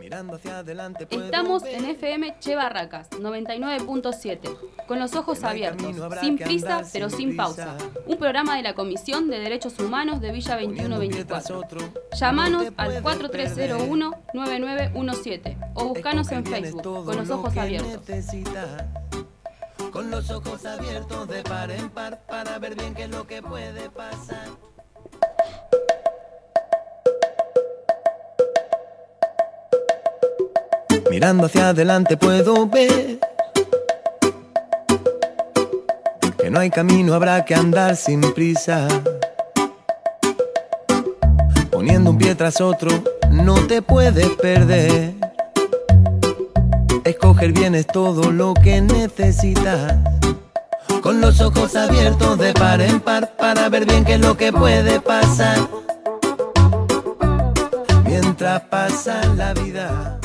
Estamos en FM Che Barracas 99.7, con los ojos abiertos, sin prisa pero sin pausa. Un programa de la Comisión de Derechos Humanos de Villa 2124. Llámanos al 4301-9917 o buscanos en Facebook, con los ojos abiertos. Con los ojos abiertos de par en par para ver bien qué es lo que puede pasar. Mirando hacia adelante puedo ver que no hay camino, habrá que andar sin prisa. Poniendo un pie tras otro, no te puedes perder. Escoger bien es todo lo que necesitas. Con los ojos abiertos de par en par para ver bien qué es lo que puede pasar. Mientras pasa la vida.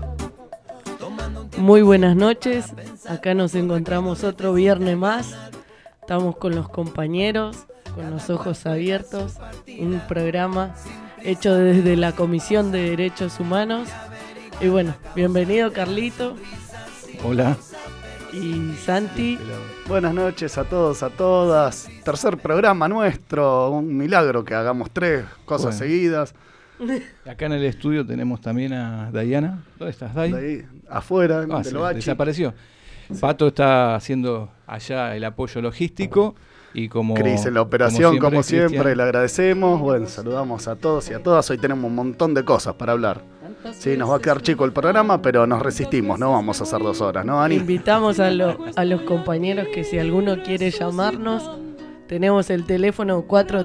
Muy buenas noches, acá nos encontramos otro viernes más. Estamos con los compañeros, con los ojos abiertos. Un programa hecho desde la Comisión de Derechos Humanos. Y bueno, bienvenido Carlito. Hola. Y Santi. Buenas noches a todos, a todas. Tercer programa nuestro, un milagro que hagamos 3 cosas seguidas. Acá en el estudio tenemos también a Dayana. ¿Dónde estás, Day? Ahí, afuera, de Loachi. Desapareció. Pato está haciendo allá el apoyo logístico. Y como Cris en la operación, como siempre, Cristian. le agradecemos. Bueno, saludamos a todos y a todas. Hoy tenemos un montón de cosas para hablar. Sí, nos va a quedar chico el programa, pero nos resistimos, no vamos a hacer 2 horas, ¿no, Ani? Invitamos a los compañeros que si alguno quiere llamarnos, tenemos el teléfono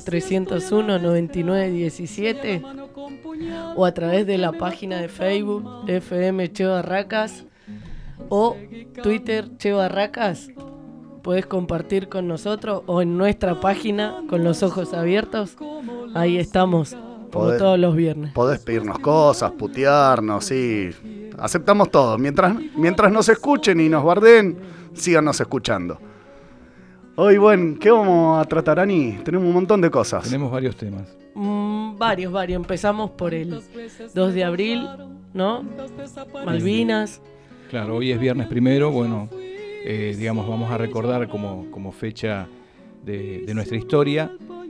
4301-9917 o a través de la página de Facebook FM Che Barracas o Twitter Che Barracas. Podés compartir con nosotros o en nuestra página con los ojos abiertos. Ahí estamos, como todos los viernes. Podés pedirnos cosas, putearnos, sí. Aceptamos todo. Mientras nos escuchen y nos bardeen, síganos escuchando. Hoy, bueno, ¿qué vamos a tratar, Ani? Tenemos un montón de cosas. Tenemos varios temas. Varios. Empezamos por el 2 de abril, ¿no? Malvinas. Claro, hoy es viernes primero, bueno, vamos a recordar como fecha de nuestra historia.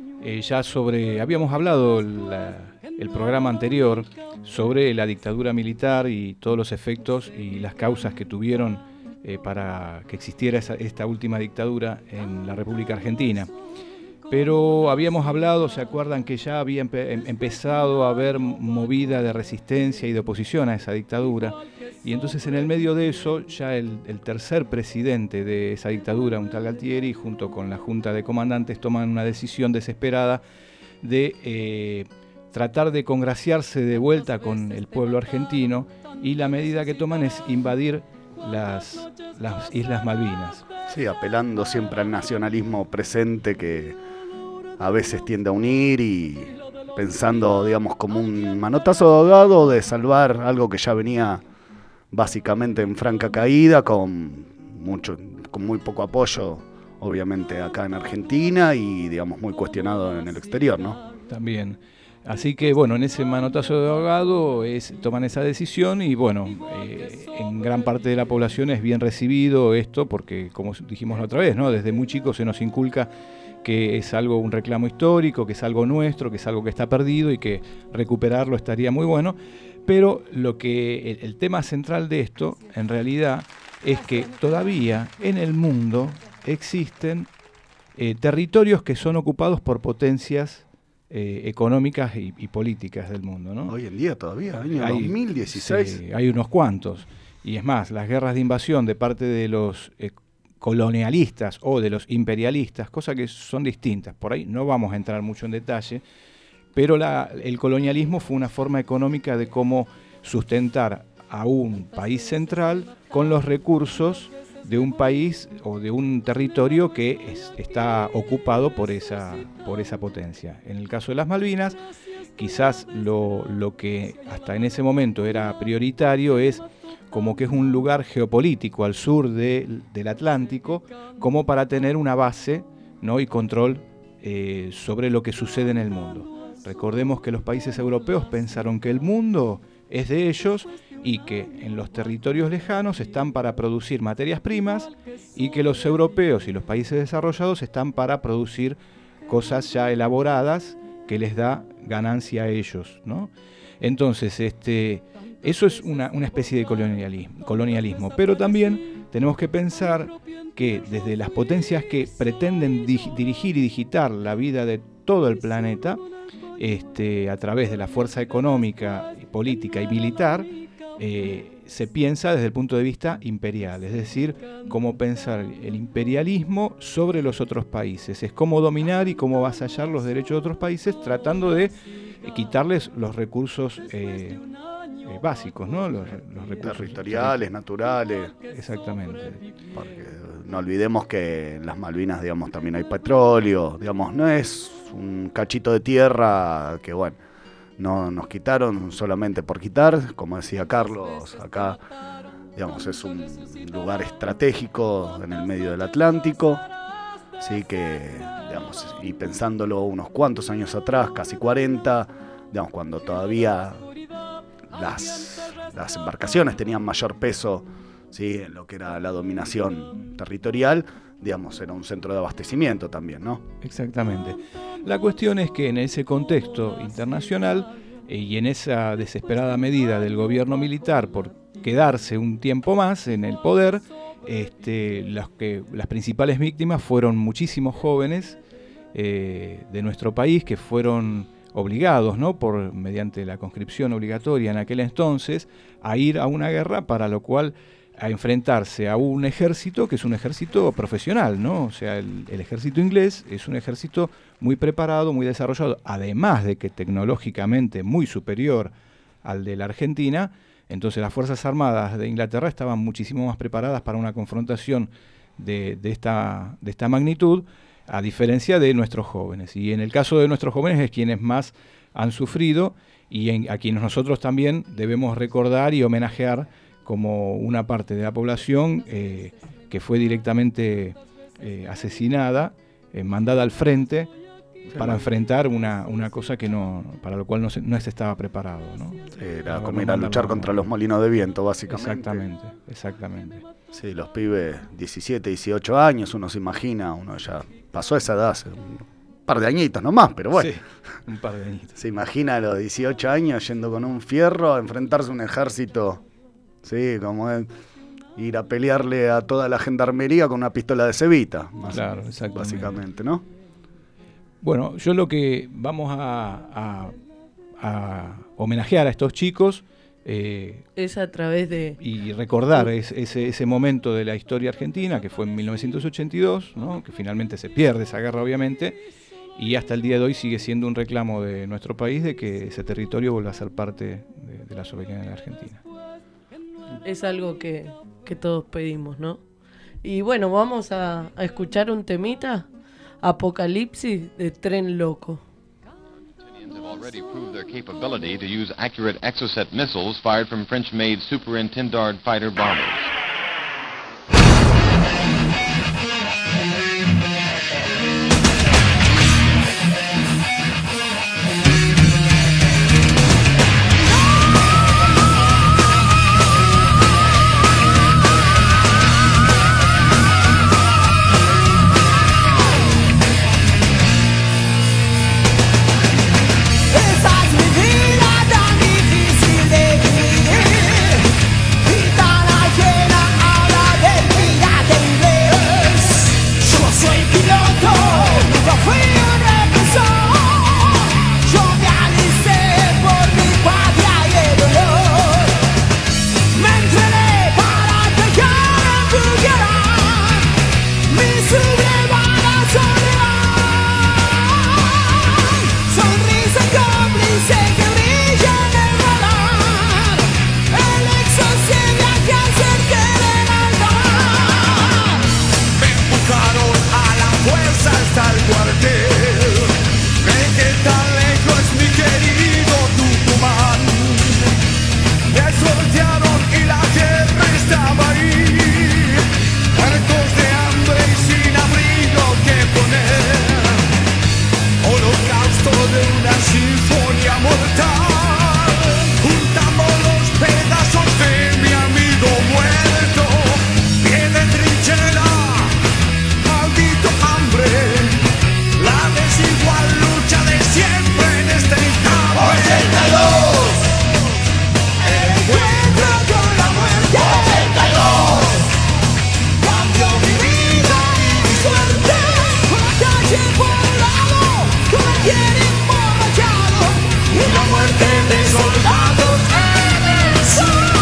Habíamos hablado el programa anterior sobre la dictadura militar y todos los efectos y las causas que tuvieron para que existiera esta última dictadura en la República Argentina. Pero habíamos hablado, ¿se acuerdan que ya había empezado a haber movida de resistencia y de oposición a esa dictadura? Y entonces en el medio de eso, ya el tercer presidente de esa dictadura, un tal Galtieri, junto con la Junta de Comandantes, toman una decisión desesperada de tratar de congraciarse de vuelta con el pueblo argentino, y la medida que toman es invadir las Islas Malvinas. Sí, apelando siempre al nacionalismo presente que a veces tiende a unir y pensando, digamos, como un manotazo de ahogado de salvar algo que ya venía básicamente en franca caída, con muy poco apoyo, obviamente, acá en Argentina y, digamos, muy cuestionado en el exterior, ¿no? También. Así que, bueno, en ese manotazo de ahogado toman esa decisión y, bueno, en gran parte de la población es bien recibido esto porque, como dijimos la otra vez, ¿no? Desde muy chicos se nos inculca que es un reclamo histórico, que es algo nuestro, que es algo que está perdido y que recuperarlo estaría muy bueno. Pero el tema central de esto, en realidad, es que todavía en el mundo existen territorios que son ocupados por potencias económicas y políticas del mundo, ¿no? Hoy en día todavía, año 2016. Sí, hay unos cuantos. Y es más, las guerras de invasión de parte de los colonialistas o de los imperialistas, cosas que son distintas. Por ahí no vamos a entrar mucho en detalle, pero el colonialismo fue una forma económica de cómo sustentar a un país central con los recursos de un país o de un territorio que está ocupado por esa potencia. En el caso de las Malvinas, quizás lo que hasta en ese momento era prioritario es como que es un lugar geopolítico al sur del Atlántico, como para tener una base, ¿no? Y control sobre lo que sucede en el mundo. Recordemos que los países europeos pensaron que el mundo es de ellos y que en los territorios lejanos están para producir materias primas y que los europeos y los países desarrollados están para producir cosas ya elaboradas que les da ganancia a ellos, ¿no? Entonces, eso es una especie de colonialismo, pero también tenemos que pensar que desde las potencias que pretenden dirigir y digitar la vida de todo el planeta, a través de la fuerza económica, política y militar, se piensa desde el punto de vista imperial, es decir, cómo pensar el imperialismo sobre los otros países, es cómo dominar y cómo avasallar los derechos de otros países tratando de quitarles los recursos básicos, ¿no? Los recursos territoriales, naturales. Exactamente. Porque no olvidemos que en las Malvinas, digamos, también hay petróleo, digamos, no es un cachito de tierra que, bueno, no nos quitaron solamente por quitar, como decía Carlos, acá, digamos, es un lugar estratégico en el medio del Atlántico, sí, que, digamos, y pensándolo unos cuantos años atrás, casi 40, digamos, cuando todavía las embarcaciones tenían mayor peso, sí, en lo que era la dominación territorial, digamos, era un centro de abastecimiento también, ¿no? Exactamente. La cuestión es que en ese contexto internacional y en esa desesperada medida del gobierno militar por quedarse un tiempo más en el poder, las principales víctimas fueron muchísimos jóvenes de nuestro país que fueron obligados, ¿no?, mediante la conscripción obligatoria en aquel entonces, a ir a una guerra para lo cual a enfrentarse a un ejército que es un ejército profesional, ¿no? O sea, el ejército inglés es un ejército muy preparado, muy desarrollado, además de que tecnológicamente muy superior al de la Argentina. Entonces las Fuerzas Armadas de Inglaterra estaban muchísimo más preparadas para una confrontación de esta magnitud, a diferencia de nuestros jóvenes. Y en el caso de nuestros jóvenes es quienes más han sufrido y a quienes nosotros también debemos recordar y homenajear como una parte de la población que fue directamente asesinada, mandada al frente para enfrentar una cosa que para lo cual no se estaba preparado, ¿no? Era como ir a luchar contra los molinos de viento, básicamente. Exactamente. Sí, los pibes 17, 18 años, uno se imagina, uno ya pasó esa edad hace un par de añitos nomás, pero bueno. Sí, un par de añitos. Se imagina a los 18 años yendo con un fierro a enfrentarse a un ejército, sí, como es ir a pelearle a toda la gendarmería con una pistola de cebita, claro, exactamente. Básicamente, ¿no? Bueno, yo lo que vamos a homenajear a estos chicos es a través de... Y recordar ese momento de la historia argentina, que fue en 1982, ¿no?, que finalmente se pierde esa guerra, obviamente, y hasta el día de hoy sigue siendo un reclamo de nuestro país de que ese territorio vuelva a ser parte de la soberanía de la Argentina. Es algo que todos pedimos, ¿no? Y bueno, vamos a escuchar un temita, Apocalipsis, de Tren Loco. Have already proved their capability to use accurate Exocet missiles fired from French-made Super-Intendard fighter bombers. Sinfonía mortal, juntamos tiene emborrachado y la muerte de soldados en el sur.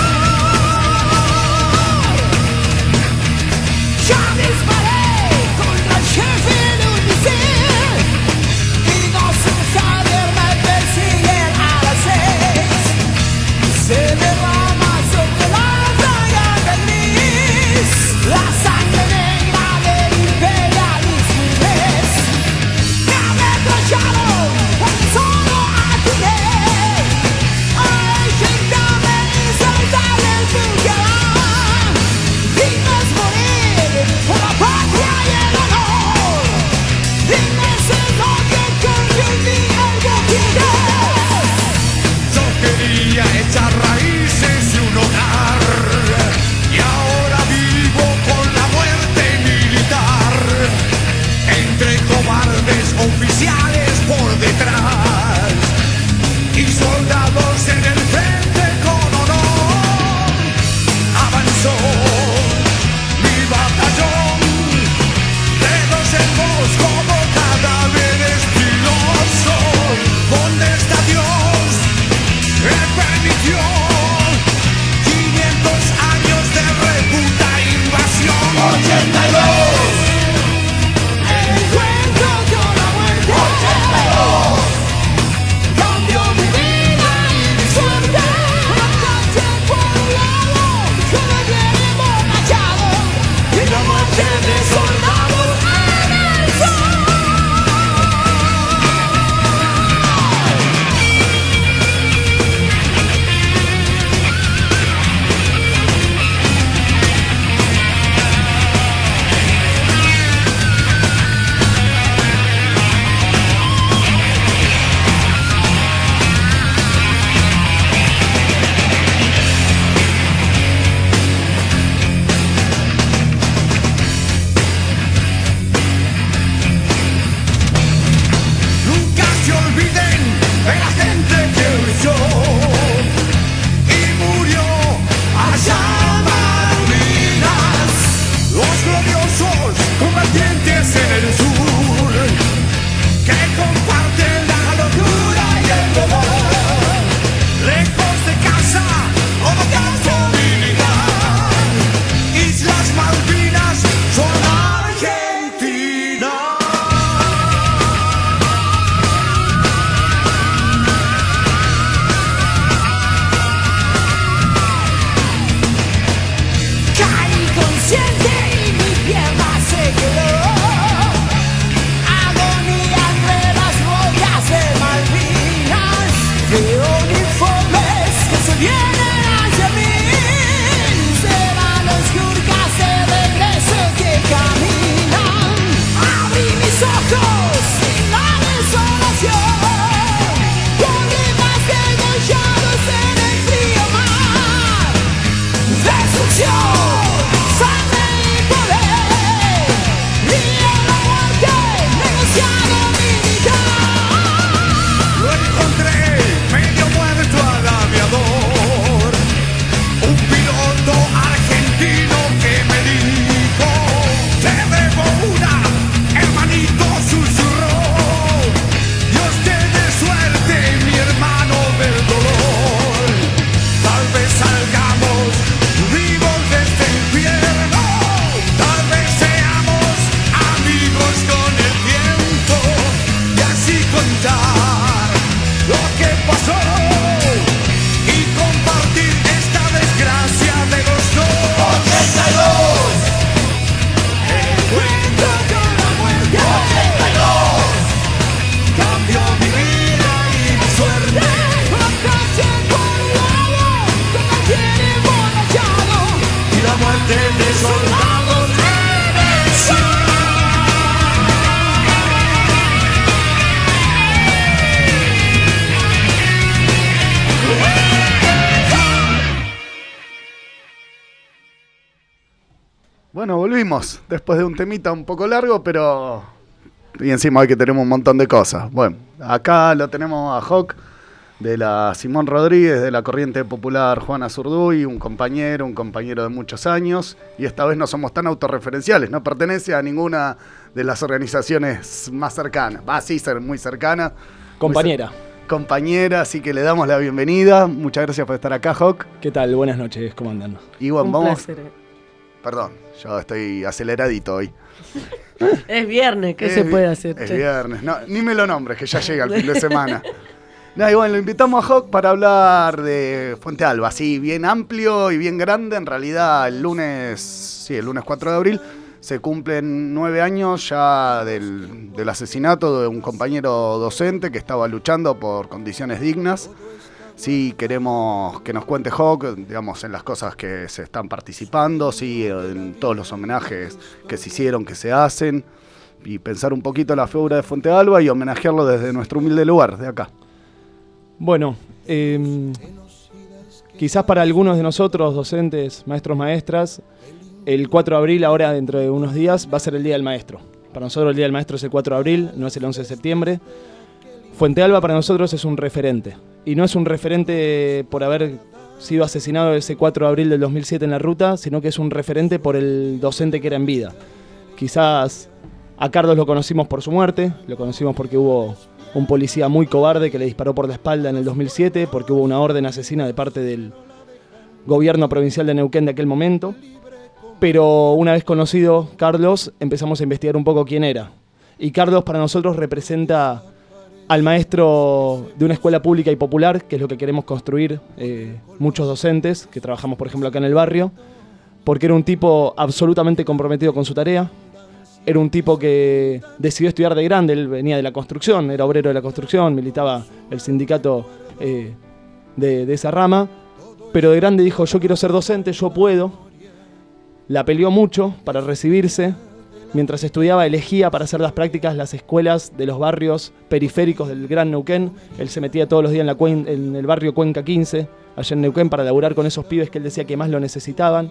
Ya disparé contra el jefe de un misil y dos mujeres me persiguen a las 6. Se derrama sobre la raya de gris la sangre negra del imperialismo inglés. Me ametrallaron porque solo atiné a inyectarme y soltarle el puñal. Dimes morir por la patria y el honor. Dimes el odio que viví el boquete. Yo quería echar raíces y un hogar, y ahora vivo con la muerte militar, entre cobardes oficiales por detrás y soldados en el frente con honor. Avanzó mi batallón, dedos en voz como cadáveres filosos. ¿Dónde está Dios? Él permitió 500 años de reputa invasión. 82. Encuentro con la muerte. 82. Cambió mi vida y mi suerte. Bastante por un lado, yo me viene emborrachado y la muerte de soldados en el sur. Nunca se olviden de la gente que luchó y murió allá en Malvinas. Los gloriosos combatientes en el sur que comparten la locura y el dolor, lejos de casa o de campo militar. Islas Malvinas son Argentina. Caí consciente y mi pierna se quedó. Agonía entre las rocas de Malvinas. Veo uniformes que se vienen hacia mí. Serán los Gurkhas de regreso que caminan. Abrí mis ojos sin la desolación. Gorritas degollados en el frío mar. Destrucción, sangre y poder, y en la muerte negociado militar. Lo encontré medio muerto al aviador, un piloto argentino que me dijo: te debo una, hermanito, susurró. Dios te dé suerte, mi hermano del dolor. Tal vez salgamos vivos de este infierno, tal vez seamos amigos con el tiempo, y así contar lo que pasó y compartir esta desgracia de los dos. 82. Encuentro con la muerte. 82. Cambió mi vida y mi suerte. Bastante por un lado, que me tiene emborrachado y la muerte de soldados en el sur. Bueno, volvimos después de un temita un poco largo, pero... Y encima hoy que tenemos un montón de cosas. Bueno, acá lo tenemos a Hawk de la Simón Rodríguez, de la Corriente Popular Juana Zurduy, un compañero de muchos años, y esta vez no somos tan autorreferenciales, no pertenece a ninguna de las organizaciones más cercanas. Va, sí, ser muy cercana. Compañera. Compañera, así que le damos la bienvenida. Muchas gracias por estar acá, Hawk. ¿Qué tal? Buenas noches, ¿cómo andan? Y bueno, Un vamos. placer. Perdón, yo estoy aceleradito hoy. Es viernes, ¿qué se puede hacer? Es che? viernes. No, ni me lo nombres, que ya llega el fin de semana. No, y bueno, lo invitamos a Hawk para hablar de Fuente Alba, así bien amplio y bien grande. En realidad, el lunes 4 de abril, se cumplen 9 años ya del asesinato de un compañero docente que estaba luchando por condiciones dignas. Sí, queremos que nos cuente Hawk, digamos, en las cosas que se están participando, sí, en todos los homenajes que se hicieron, que se hacen, y pensar un poquito la figura de Fuente Alba y homenajearlo desde nuestro humilde lugar, de acá. Bueno, quizás para algunos de nosotros, docentes, maestros, maestras, el 4 de abril, ahora dentro de unos días, va a ser el Día del Maestro. Para nosotros el Día del Maestro es el 4 de abril, no es el 11 de septiembre. Fuente Alba para nosotros es un referente. Y no es un referente por haber sido asesinado ese 4 de abril del 2007 en la ruta, sino que es un referente por el docente que era en vida. Quizás a Carlos lo conocimos por su muerte, lo conocimos porque hubo un policía muy cobarde que le disparó por la espalda en el 2007, porque hubo una orden asesina de parte del gobierno provincial de Neuquén de aquel momento. Pero una vez conocido Carlos, empezamos a investigar un poco quién era. Y Carlos para nosotros representa al maestro de una escuela pública y popular, que es lo que queremos construir muchos docentes, que trabajamos por ejemplo acá en el barrio, porque era un tipo absolutamente comprometido con su tarea, era un tipo que decidió estudiar de grande, él venía de la construcción, era obrero de la construcción, militaba el sindicato de esa rama, pero de grande dijo, yo quiero ser docente, yo puedo. La peleó mucho para recibirse. Mientras estudiaba, elegía para hacer las prácticas las escuelas de los barrios periféricos del Gran Neuquén. Él se metía todos los días en el barrio Cuenca 15, allá en Neuquén, para laburar con esos pibes que él decía que más lo necesitaban.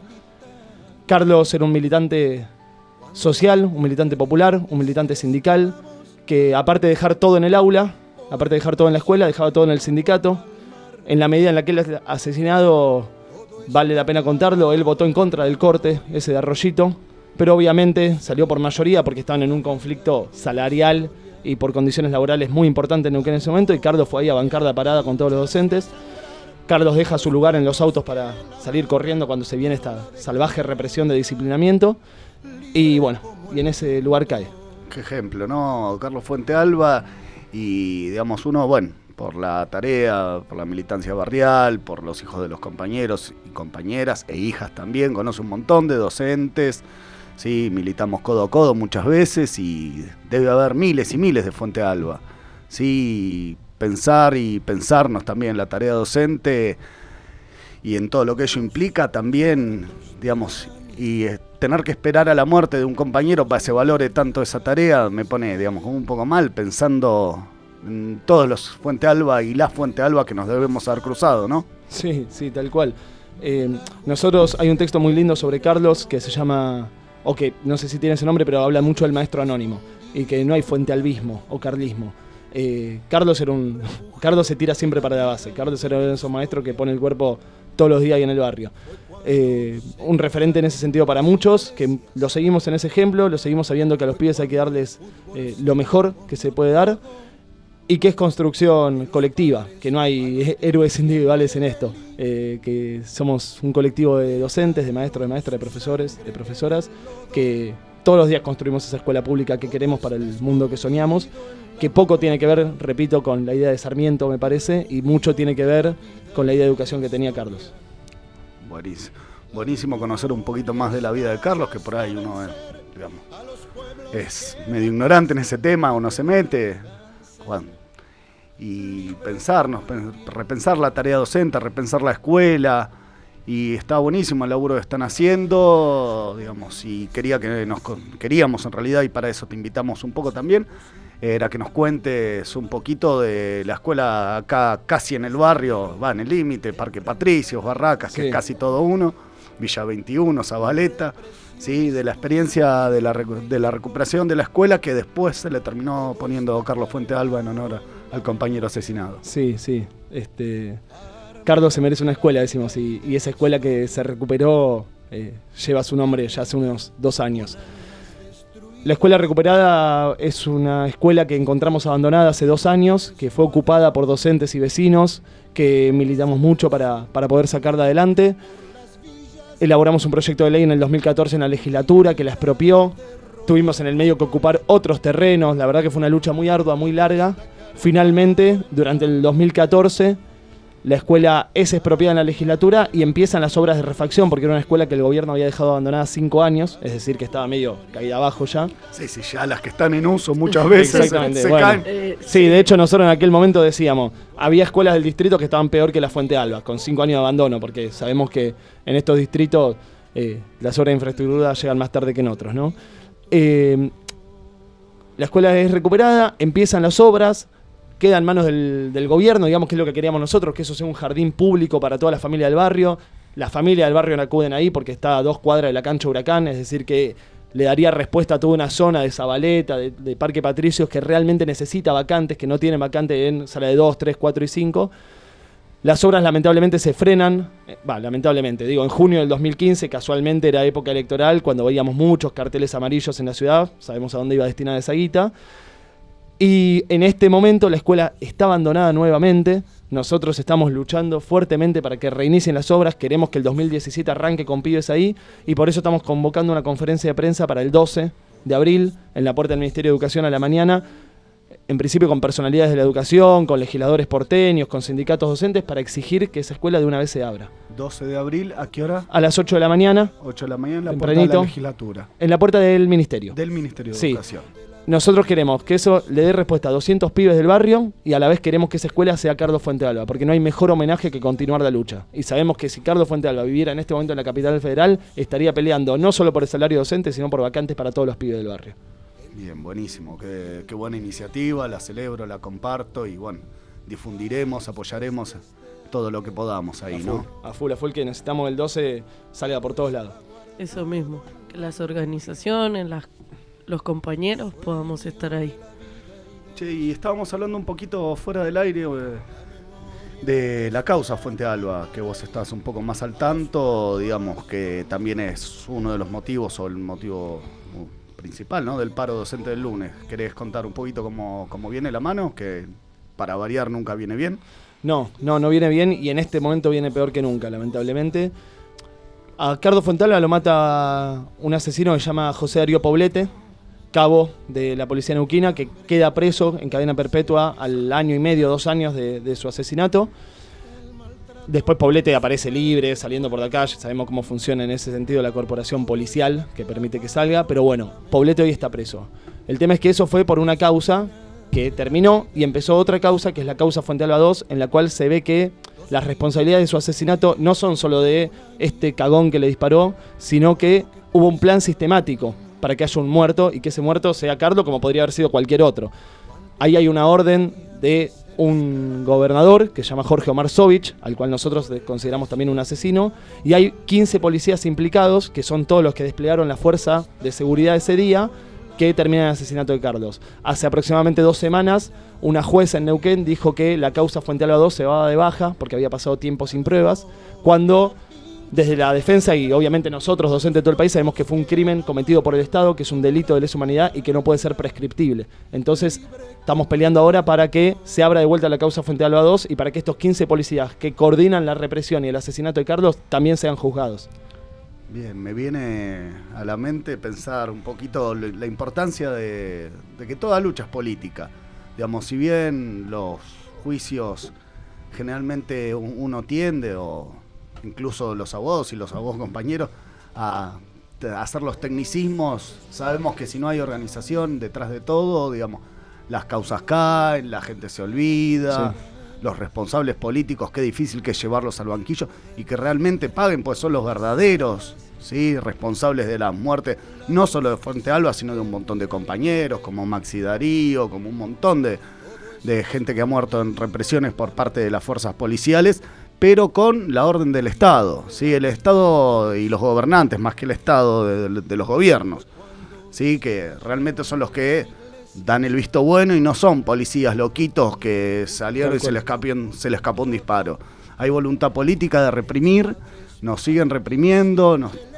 Carlos era un militante social, un militante popular, un militante sindical, que aparte de dejar todo en el aula, aparte de dejar todo en la escuela, dejaba todo en el sindicato. En la medida en la que él es asesinado, vale la pena contarlo, él votó en contra del corte, ese de Arroyito, pero obviamente salió por mayoría porque estaban en un conflicto salarial y por condiciones laborales muy importantes en Neuquén en ese momento, y Carlos fue ahí a bancar la parada con todos los docentes. Carlos deja su lugar en los autos para salir corriendo cuando se viene esta salvaje represión de disciplinamiento, y bueno, y en ese lugar cae. Qué ejemplo, ¿no? Carlos Fuente Alba, y digamos uno, bueno, por la tarea, por la militancia barrial, por los hijos de los compañeros y compañeras e hijas también, conoce un montón de docentes. Sí, militamos codo a codo muchas veces y debe haber miles y miles de Fuente Alba. Sí, pensar y pensarnos también en la tarea docente y en todo lo que ello implica también, digamos, y tener que esperar a la muerte de un compañero para que se valore tanto esa tarea me pone, digamos, como un poco mal pensando en todos los Fuente Alba y la Fuente Alba que nos debemos haber cruzado, ¿no? Sí, sí, tal cual. Nosotros, hay un texto muy lindo sobre Carlos que se llama, o que no sé si tiene ese nombre, pero habla mucho del maestro anónimo, y que no hay fuentealbismo o carlismo. Carlos se tira siempre para la base. Carlos era uno de esos maestros que pone el cuerpo todos los días ahí en el barrio. Un referente en ese sentido para muchos, que lo seguimos en ese ejemplo, lo seguimos sabiendo que a los pibes hay que darles lo mejor que se puede dar, y que es construcción colectiva, que no hay héroes individuales en esto, que somos un colectivo de docentes, de maestros, de maestras, de profesores, de profesoras, que todos los días construimos esa escuela pública que queremos para el mundo que soñamos, que poco tiene que ver, repito, con la idea de Sarmiento, me parece, y mucho tiene que ver con la idea de educación que tenía Carlos. Buenísimo. Buenísimo conocer un poquito más de la vida de Carlos, que por ahí uno, digamos, es medio ignorante en ese tema o no se mete. Bueno, y repensar la tarea docente, repensar la escuela, y está buenísimo el laburo que están haciendo, digamos, y queríamos en realidad, y para eso te invitamos un poco también, era que nos cuentes un poquito de la escuela acá casi en el barrio, en el límite, Parque Patricios, Barracas, que es casi todo uno, Villa 21, Zabaleta, ¿sí? De la experiencia de la recuperación de la escuela que después se le terminó poniendo Carlos Fuente Alba en honor al compañero asesinado. Sí, sí. Carlos se merece una escuela, decimos, y esa escuela que se recuperó lleva su nombre ya hace unos 2 años. La escuela recuperada es una escuela que encontramos abandonada hace 2 años, que fue ocupada por docentes y vecinos, que militamos mucho para poder sacarla adelante. Elaboramos un proyecto de ley en el 2014 en la legislatura que la expropió. Tuvimos en el medio que ocupar otros terrenos, la verdad que fue una lucha muy ardua, muy larga. Finalmente, durante el 2014, la escuela es expropiada en la legislatura y empiezan las obras de refacción, porque era una escuela que el gobierno había dejado abandonada 5 años, es decir, que estaba medio caída abajo ya. Sí, ya las que están en uso muchas veces Exactamente, se bueno, caen. Sí, de hecho nosotros en aquel momento decíamos, había escuelas del distrito que estaban peor que la Fuente Alba, con 5 años de abandono, porque sabemos que en estos distritos las obras de infraestructura llegan más tarde que en otros, ¿no? La escuela es recuperada, empiezan las obras, queda en manos del gobierno, digamos que es lo que queríamos nosotros, que eso sea un jardín público para toda la familia del barrio. Las familias del barrio no acuden ahí porque está a 2 cuadras de la cancha Huracán, es decir que le daría respuesta a toda una zona de Zabaleta, de Parque Patricios, que realmente necesita vacantes, que no tienen vacante en sala de 2, 3, 4 y 5. Las obras lamentablemente se frenan, lamentablemente, digo, en junio del 2015, casualmente era época electoral, cuando veíamos muchos carteles amarillos en la ciudad, sabemos a dónde iba destinada esa guita. Y en este momento la escuela está abandonada nuevamente. Nosotros estamos luchando fuertemente para que reinicien las obras. Queremos que el 2017 arranque con pibes ahí. Y por eso estamos convocando una conferencia de prensa para el 12 de abril en la puerta del Ministerio de Educación a la mañana. En principio con personalidades de la educación, con legisladores porteños, con sindicatos docentes, para exigir que esa escuela de una vez se abra. 12 de abril, ¿a qué hora? A las 8 de la mañana. 8 de la mañana en la puerta de la legislatura. En la puerta del Ministerio. Del Ministerio de Educación. Nosotros queremos que eso le dé respuesta a 200 pibes del barrio y a la vez queremos que esa escuela sea Carlos Fuente Alba, porque no hay mejor homenaje que continuar la lucha. Y sabemos que si Carlos Fuente Alba viviera en este momento en la capital federal, estaría peleando no solo por el salario docente, sino por vacantes para todos los pibes del barrio. Bien, buenísimo. Qué buena iniciativa, la celebro, la comparto y bueno, difundiremos, apoyaremos todo lo que podamos ahí, ¿no? A full, que necesitamos el 12 salga por todos lados. Eso mismo, que las organizaciones, los compañeros podamos estar ahí. Che, y estábamos hablando un poquito fuera del aire de la causa Fuente Alba, que vos estás un poco más al tanto, digamos que también es uno de los motivos o el motivo principal, ¿no?, del paro docente del lunes. ¿Querés contar un poquito cómo viene la mano? Que para variar nunca viene bien. No viene bien y en este momento viene peor que nunca, lamentablemente. A Carlos Fuente Alba lo mata un asesino que se llama José Darío Poblete, cabo de la policía neuquina, que queda preso en cadena perpetua al año y medio, 2 años de su asesinato. Después Poblete aparece libre, saliendo por la calle. Sabemos cómo funciona en ese sentido la corporación policial que permite que salga. Pero bueno, Poblete hoy está preso. El tema es que eso fue por una causa que terminó y empezó otra causa, que es la causa Fuente Alba 2, en la cual se ve que las responsabilidades de su asesinato no son solo de este cagón que le disparó, sino que hubo un plan sistemático para que haya un muerto y que ese muerto sea Carlos, como podría haber sido cualquier otro. Ahí hay una orden de un gobernador que se llama Jorge Omar Sovich, al cual nosotros consideramos también un asesino, y hay 15 policías implicados, que son todos los que desplegaron la fuerza de seguridad ese día, que terminan el asesinato de Carlos. Hace aproximadamente 2 semanas, una jueza en Neuquén dijo que la causa Fuente Alba 2 se daba de baja, porque había pasado tiempo sin pruebas, cuando desde la defensa y obviamente nosotros, docentes de todo el país, sabemos que fue un crimen cometido por el Estado, que es un delito de lesa humanidad y que no puede ser prescriptible. Entonces, estamos peleando ahora para que se abra de vuelta la causa Fuente Alba 2 y para que estos 15 policías que coordinan la represión y el asesinato de Carlos también sean juzgados. Bien, me viene a la mente pensar un poquito la importancia de que toda lucha es política. Digamos, si bien los juicios generalmente uno tiende, o incluso los abogados y los abogados compañeros, a hacer los tecnicismos, sabemos que si no hay organización detrás de todo, digamos, las causas caen, la gente se olvida, los responsables políticos, qué difícil que es llevarlos al banquillo y que realmente paguen, pues son los verdaderos, ¿sí?, responsables de la muerte, no solo de Fuente Alba, sino de un montón de compañeros, como Maxi Darío, como un montón de gente que ha muerto en represiones por parte de las fuerzas policiales, pero con la orden del Estado, ¿sí?, el Estado y los gobernantes, más que el Estado de los gobiernos, ¿sí?, que realmente son los que dan el visto bueno y no son policías loquitos que salieron y se le escapó un disparo. Hay voluntad política de reprimir, nos siguen reprimiendo,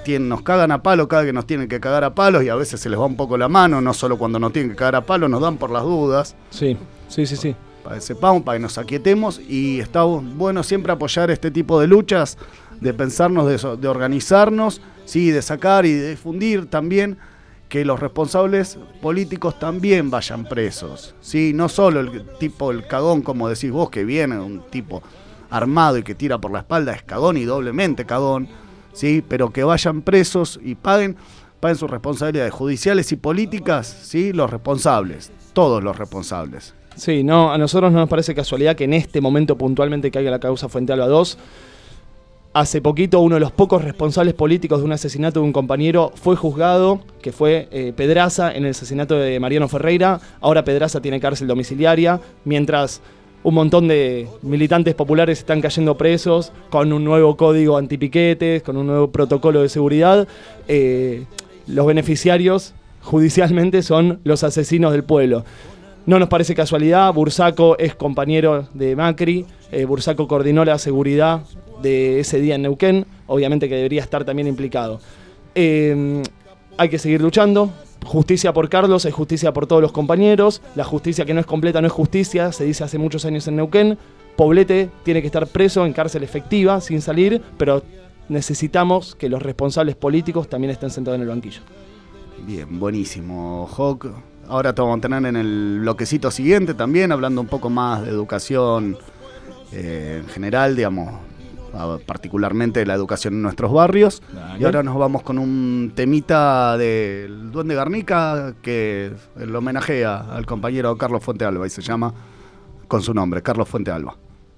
nos cagan a palo cada que nos tienen que cagar a palos, y a veces se les va un poco la mano, no solo cuando nos tienen que cagar a palos, nos dan por las dudas. Sí. Para que sepamos, para que nos aquietemos, y está bueno siempre apoyar este tipo de luchas, de pensarnos, de organizarnos, sí, de sacar y de difundir también que los responsables políticos también vayan presos, sí, no solo el cagón, como decís vos, que viene un tipo armado y que tira por la espalda, es cagón y doblemente cagón, sí, pero que vayan presos y paguen sus responsabilidades judiciales y políticas, sí, los responsables, todos los responsables. Sí, no, a nosotros no nos parece casualidad que en este momento puntualmente caiga la causa Fuente Alba 2. Hace poquito uno de los pocos responsables políticos de un asesinato de un compañero fue juzgado, que fue Pedraza, en el asesinato de Mariano Ferreira. Ahora Pedraza tiene cárcel domiciliaria, mientras un montón de militantes populares están cayendo presos con un nuevo código antipiquetes, con un nuevo protocolo de seguridad. Los beneficiarios judicialmente son los asesinos del pueblo. No nos parece casualidad, Bursaco es compañero de Macri, Bursaco coordinó la seguridad de ese día en Neuquén, obviamente que debería estar también implicado. Hay que seguir luchando, justicia por Carlos es justicia por todos los compañeros, la justicia que no es completa no es justicia, se dice hace muchos años en Neuquén. Poblete tiene que estar preso en cárcel efectiva, sin salir, pero necesitamos que los responsables políticos también estén sentados en el banquillo. Bien, buenísimo, Hawk. Ahora te vamos a tener en el bloquecito siguiente también, hablando un poco más de educación en general, digamos, particularmente de la educación en nuestros barrios. Dale. Y ahora nos vamos con un temita del Duende Garnica que lo homenajea al compañero Carlos Fuente Alba y se llama con su nombre, Carlos Fuente Alba.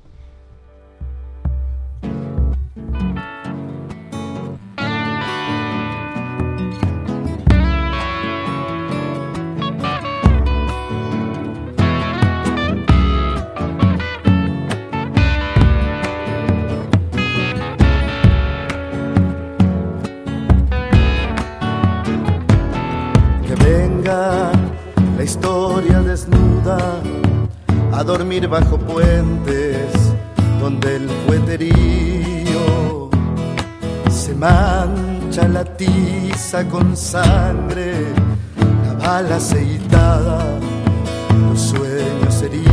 La historia desnuda a dormir bajo puentes donde el fueterío se mancha la tiza con sangre, la bala aceitada, los sueños heridos.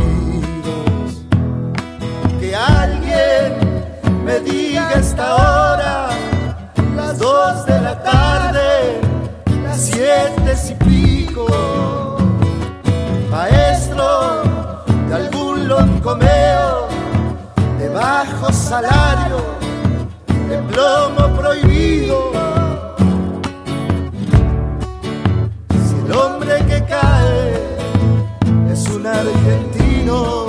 Que alguien me diga a esta hora, las 2 de la tarde, las 7 y pico, maestro de algún loncomeo, de bajo salario, de plomo prohibido. Si el hombre que cae es un argentino,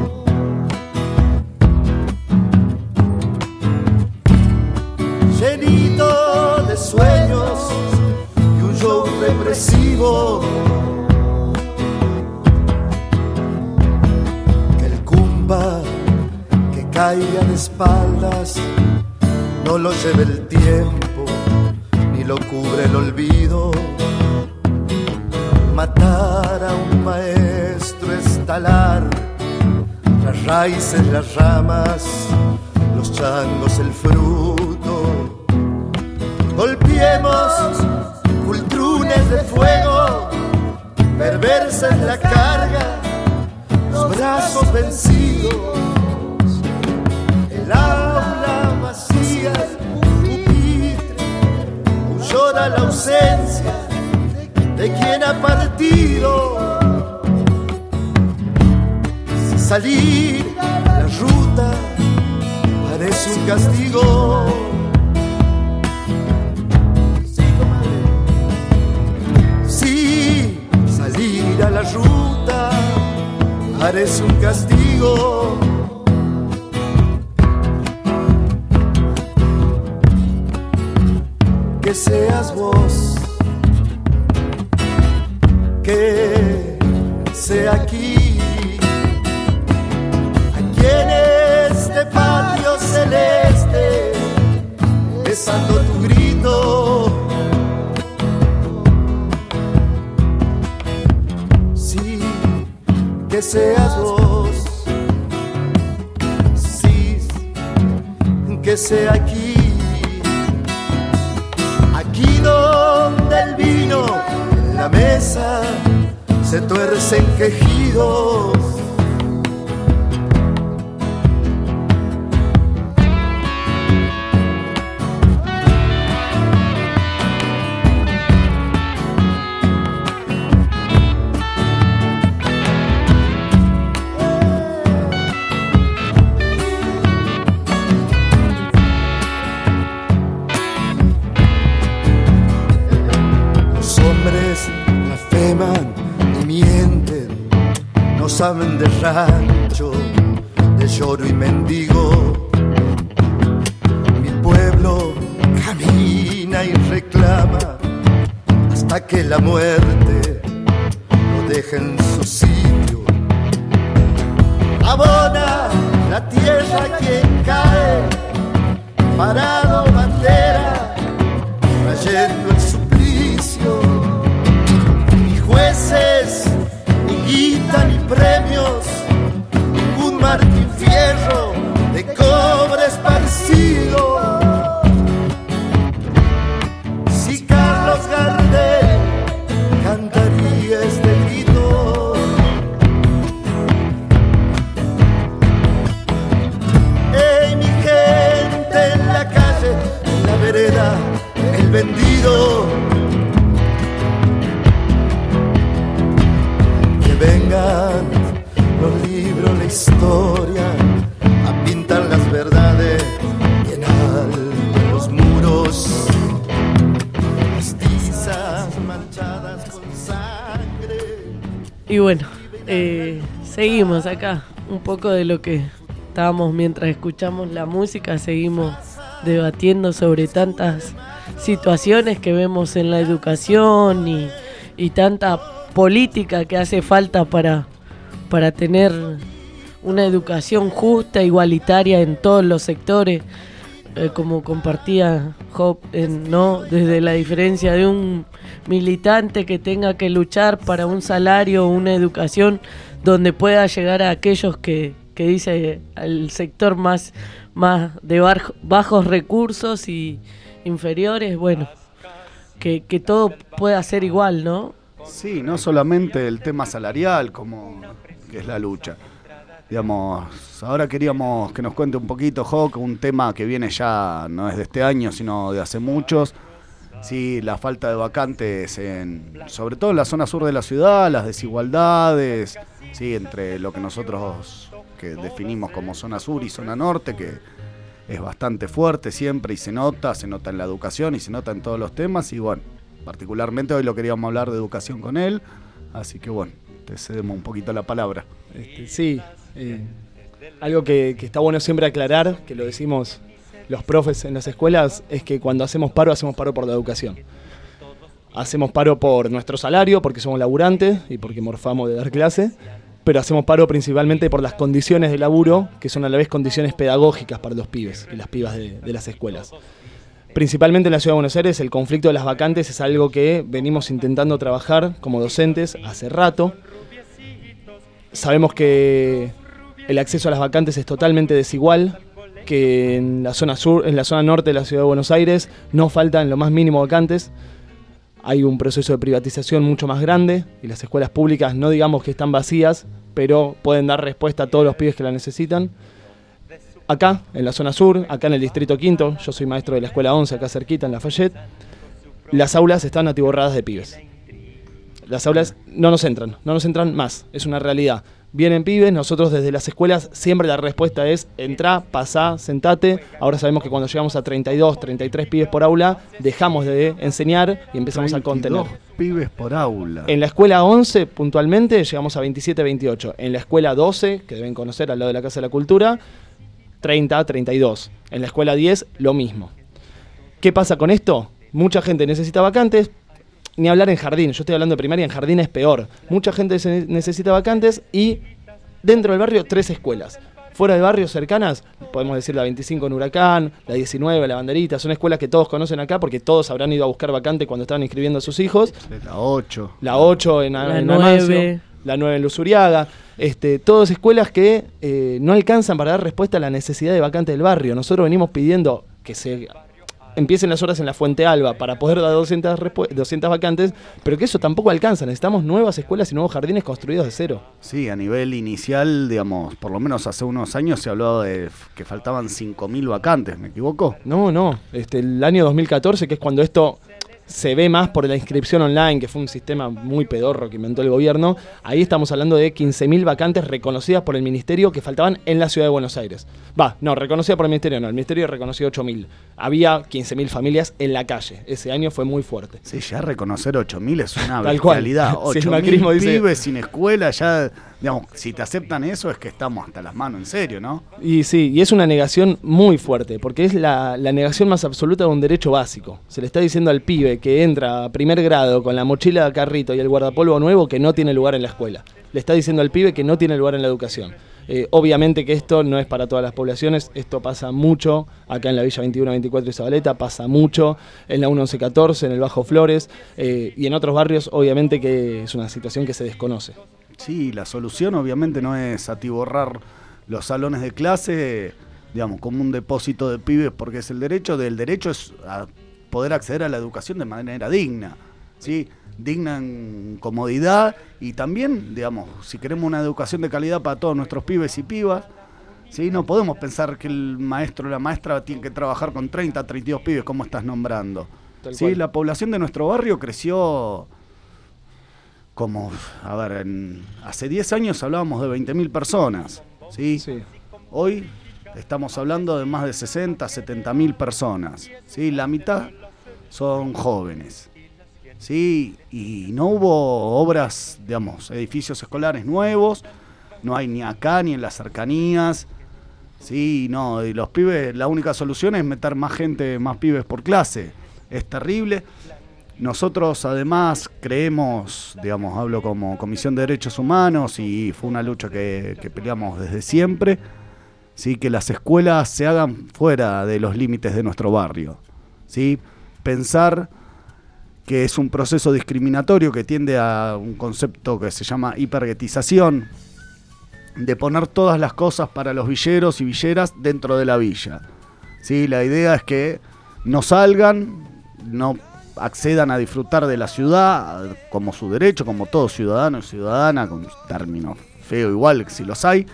llenito de sueños y un show represivo, que el cumba que caiga de espaldas no lo lleve el tiempo ni lo cubre el olvido. Matar a un maestro es talar las raíces, las ramas, los changos, el fruto. Golpeemos cultrunes de fuego, perversa es la carga, los brazos vencidos, el aula vacía, pupitre, llora la ausencia de quien ha partido. Si salir a la ruta parece un castigo, si salir a la ruta parece un castigo, que seas vos, que sea aquí, aquí en este patio celeste, besando tu grito. Sí, que seas vos, sí, que sea aquí, donde el vino en la mesa se tuerce en quejidos. Saben de rancho, de lloro y mendigo. Mi pueblo camina y reclama hasta que la muerte lo deje en su sitio. Abona la tierra quien cae, parado bandera, trayendo el suplicio. Ni jueces, guita ni premios, ningún Martín Fierro de cobre esparcido. Si Carlos Gardel cantaría este grito, ¡ey, mi gente en la calle, en la vereda, el vendido! Vengan los libros, la historia, a pintar las verdades bien alto los muros, mestizas manchadas con sangre. Y bueno, seguimos acá, un poco de lo que estábamos mientras escuchamos la música, seguimos debatiendo sobre tantas situaciones que vemos en la educación y tanta política que hace falta para tener una educación justa, igualitaria en todos los sectores, como compartía Job, ¿no? Desde la diferencia de un militante que tenga que luchar para un salario o una educación donde pueda llegar a aquellos que dice al sector más de bajos recursos y inferiores, bueno, que todo pueda ser igual, ¿no? Sí, no solamente el tema salarial, como que es la lucha. Digamos, ahora queríamos que nos cuente un poquito, Joc, un tema que viene ya, no es de este año, sino de hace muchos. Sí, la falta de vacantes, sobre todo en la zona sur de la ciudad, las desigualdades, sí, entre lo que nosotros que definimos como zona sur y zona norte, que es bastante fuerte siempre y se nota en la educación y se nota en todos los temas, y bueno, particularmente hoy lo queríamos hablar de educación con él, así que bueno, te cedemos un poquito la palabra. Sí, algo que está bueno siempre aclarar, que lo decimos los profes en las escuelas, es que cuando hacemos paro por la educación. Hacemos paro por nuestro salario, porque somos laburantes y porque morfamos de dar clase, pero hacemos paro principalmente por las condiciones de laburo, que son a la vez condiciones pedagógicas para los pibes y las pibas de las escuelas. Principalmente en la Ciudad de Buenos Aires, el conflicto de las vacantes es algo que venimos intentando trabajar como docentes hace rato. Sabemos que el acceso a las vacantes es totalmente desigual, que en la zona sur, en la zona norte de la Ciudad de Buenos Aires no faltan lo más mínimo vacantes. Hay un proceso de privatización mucho más grande y las escuelas públicas no digamos que están vacías, pero pueden dar respuesta a todos los pibes que la necesitan. Acá, en la zona sur, acá en el distrito quinto, yo soy maestro de la escuela 11, acá cerquita en Lafayette, las aulas están atiborradas de pibes. Las aulas no nos entran más, es una realidad. Vienen pibes, nosotros desde las escuelas siempre la respuesta es entrá, pasá, sentate. Ahora sabemos que cuando llegamos a 32, 33 pibes por aula, dejamos de enseñar y empezamos a contener. 32 pibes por aula. En la escuela 11, puntualmente, llegamos a 27, 28. En la escuela 12, que deben conocer al lado de la Casa de la Cultura, 30, 32. En la escuela 10, lo mismo. ¿Qué pasa con esto? Mucha gente necesita vacantes, ni hablar en jardín, yo estoy hablando de primaria, en jardín es peor. Mucha gente necesita vacantes y dentro del barrio 3 escuelas. Fuera del barrio cercanas, podemos decir la 25 en Huracán, la 19, la Banderita, son escuelas que todos conocen acá porque todos habrán ido a buscar vacante cuando estaban inscribiendo a sus hijos. La 8. La 8 en la Amancio, 9. La 9 en Luzuriaga. Todas escuelas que no alcanzan para dar respuesta a la necesidad de vacante del barrio. Nosotros venimos pidiendo que se empiecen las obras en la Fuente Alba para poder dar 200 vacantes, pero que eso tampoco alcanza. Necesitamos nuevas escuelas y nuevos jardines construidos de cero. Sí, a nivel inicial, digamos, por lo menos hace unos años se hablaba de que faltaban 5.000 vacantes, ¿me equivoco? No. El año 2014, que es cuando esto se ve más por la inscripción online, que fue un sistema muy pedorro que inventó el gobierno, ahí estamos hablando de 15.000 vacantes reconocidas por el Ministerio que faltaban en la Ciudad de Buenos Aires. Reconocida por el Ministerio no, el Ministerio reconoció 8.000. Había 15.000 familias en la calle. Ese año fue muy fuerte. Sí, ya reconocer 8.000 es una Tal cual. bestialidad. Si 8.000 pibes sin escuela, ya, digamos, si te aceptan eso es que estamos hasta las manos, en serio, ¿no? Y sí, y es una negación muy fuerte, porque es la negación más absoluta de un derecho básico. Se le está diciendo al pibe que entra a primer grado con la mochila de carrito y el guardapolvo nuevo que no tiene lugar en la escuela. Le está diciendo al pibe que no tiene lugar en la educación. Obviamente que esto no es para todas las poblaciones, esto pasa mucho acá en la Villa 21, 24 y Zabaleta, pasa mucho en la 1114, en el Bajo Flores, y en otros barrios obviamente que es una situación que se desconoce. Sí, la solución obviamente no es atiborrar los salones de clase, digamos, como un depósito de pibes, porque es el derecho es a poder acceder a la educación de manera digna, ¿sí? Digna en comodidad y también, digamos, si queremos una educación de calidad para todos nuestros pibes y pibas, ¿sí? No podemos pensar que el maestro o la maestra tiene que trabajar con 30, 32 pibes, como estás nombrando. ¿Sí? La población de nuestro barrio creció como, hace 10 años hablábamos de 20.000 personas, ¿sí? Sí. Hoy estamos hablando de más de 60, 70.000 personas, ¿sí? La mitad son jóvenes, ¿sí? Y no hubo obras, digamos, edificios escolares nuevos, no hay ni acá ni en las cercanías, ¿sí? No, y los pibes, la única solución es meter más gente, más pibes por clase, es terrible. Nosotros además creemos, digamos, hablo como Comisión de Derechos Humanos y fue una lucha que peleamos desde siempre, ¿sí? Que las escuelas se hagan fuera de los límites de nuestro barrio, ¿sí? Pensar que es un proceso discriminatorio que tiende a un concepto que se llama hiperguetización, de poner todas las cosas para los villeros y villeras dentro de la villa, ¿sí? La idea es que no salgan, no accedan a disfrutar de la ciudad como su derecho, como todo ciudadano y ciudadana, con términos feo igual si los hay,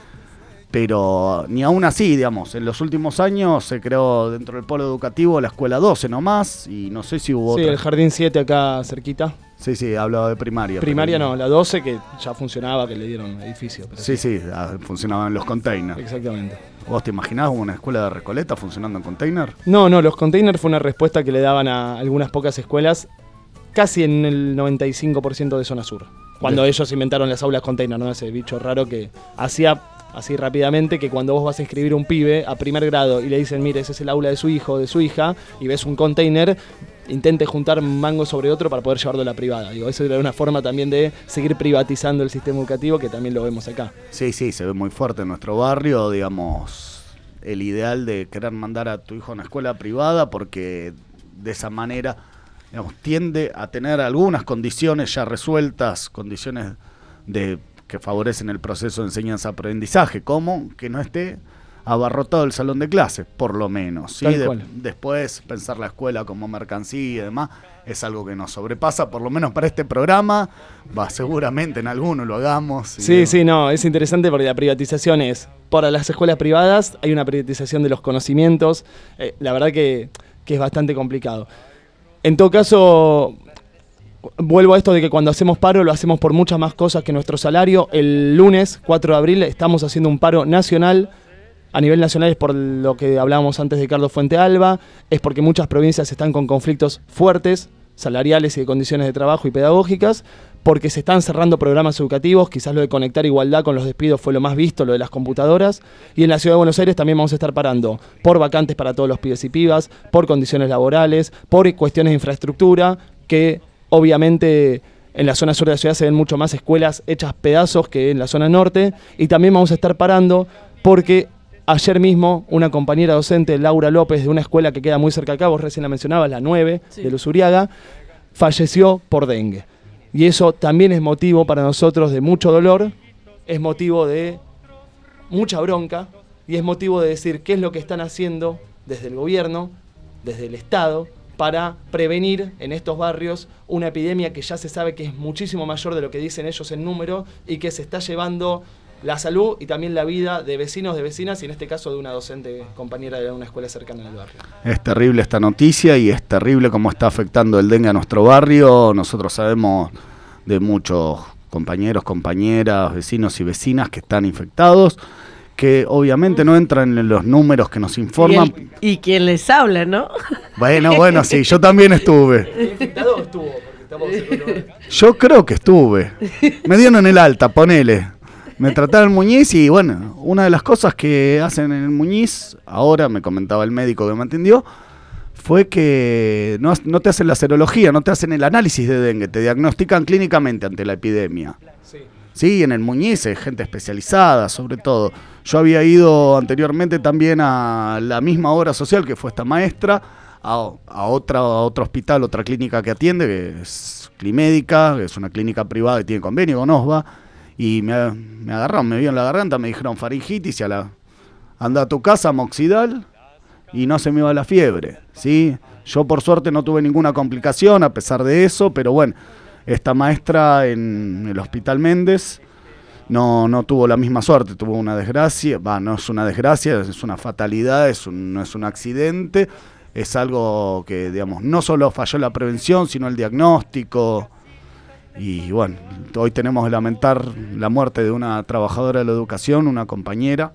pero ni aún así, digamos, en los últimos años se creó dentro del polo educativo la escuela 12 nomás, y no sé si hubo Sí, otra. el jardín 7 acá cerquita. Sí, hablaba de primaria. Primaria no, la 12 que ya funcionaba, que le dieron edificio. Pero sí, funcionaban los containers. Exactamente. ¿Vos te imaginabas una escuela de Recoleta funcionando en container? No, los containers fue una respuesta que le daban a algunas pocas escuelas, casi en el 95% de zona sur. Cuando ellos inventaron las aulas container, ¿no? Ese bicho raro que hacía así rápidamente que cuando vos vas a inscribir un pibe a primer grado y le dicen, mire, ese es el aula de su hijo o de su hija, y ves un container, intente juntar un mango sobre otro para poder llevarlo a la privada. Digo, eso era una forma también de seguir privatizando el sistema educativo, que también lo vemos acá. Sí, se ve muy fuerte en nuestro barrio, digamos, el ideal de querer mandar a tu hijo a una escuela privada, porque de esa manera, digamos, tiende a tener algunas condiciones ya resueltas, condiciones que favorecen el proceso de enseñanza-aprendizaje, como que no esté abarrotado el salón de clases, por lo menos, ¿sí? Después pensar la escuela como mercancía y demás es algo que nos sobrepasa, por lo menos para este programa, seguramente en alguno lo hagamos. Sí, es interesante porque la privatización es, para las escuelas privadas hay una privatización de los conocimientos, la verdad que es bastante complicado. En todo caso, vuelvo a esto de que cuando hacemos paro lo hacemos por muchas más cosas que nuestro salario. El lunes 4 de abril estamos haciendo un paro nacional. A nivel nacional es por lo que hablábamos antes de Carlos Fuente Alba, es porque muchas provincias están con conflictos fuertes, salariales y de condiciones de trabajo y pedagógicas, porque se están cerrando programas educativos, quizás lo de Conectar Igualdad con los despidos fue lo más visto, lo de las computadoras, y en la Ciudad de Buenos Aires también vamos a estar parando por vacantes para todos los pibes y pibas, por condiciones laborales, por cuestiones de infraestructura, que obviamente en la zona sur de la ciudad se ven mucho más escuelas hechas pedazos que en la zona norte, y también vamos a estar parando porque ayer mismo una compañera docente, Laura López, de una escuela que queda muy cerca acá, vos recién la mencionabas, la 9, sí, de Luzuriaga, falleció por dengue. Y eso también es motivo para nosotros de mucho dolor, es motivo de mucha bronca, y es motivo de decir qué es lo que están haciendo desde el gobierno desde el Estado para prevenir en estos barrios una epidemia que ya se sabe que es muchísimo mayor de lo que dicen ellos en número y que se está llevando la salud y también la vida de vecinos, de vecinas y en este caso de una docente compañera de una escuela cercana del barrio. Es terrible esta noticia y es terrible cómo está afectando el dengue a nuestro barrio. Nosotros sabemos de muchos compañeros, compañeras, vecinos y vecinas que están infectados, que obviamente no entran en los números que nos informan. Y quien les habla, ¿no? Bueno, sí, yo también estuve. ¿El infectado estuvo? Porque estamos en Yo creo que estuve. Me dieron en el alta, ponele. Me trataron el Muñiz y bueno, una de las cosas que hacen en el Muñiz, ahora me comentaba el médico que me atendió, fue que no te hacen la serología, no te hacen el análisis de dengue, te diagnostican clínicamente ante la epidemia. Sí, en el Muñiz es gente especializada, sobre todo. Yo había ido anteriormente también a la misma obra social que fue esta maestra, a otro hospital, otra clínica que atiende, que es Climédica, que es una clínica privada que tiene convenio con OSBA, y me agarraron, me vio en la garganta, me dijeron faringitis, anda a tu casa, amoxidal, y no se me iba la fiebre, ¿sí? Yo por suerte no tuve ninguna complicación a pesar de eso, pero bueno, esta maestra en el Hospital Méndez no tuvo la misma suerte, tuvo una desgracia, no es una desgracia, es una fatalidad, no es un accidente, es algo que, digamos, no solo falló la prevención, sino el diagnóstico. Y bueno, hoy tenemos que lamentar la muerte de una trabajadora de la educación, una compañera.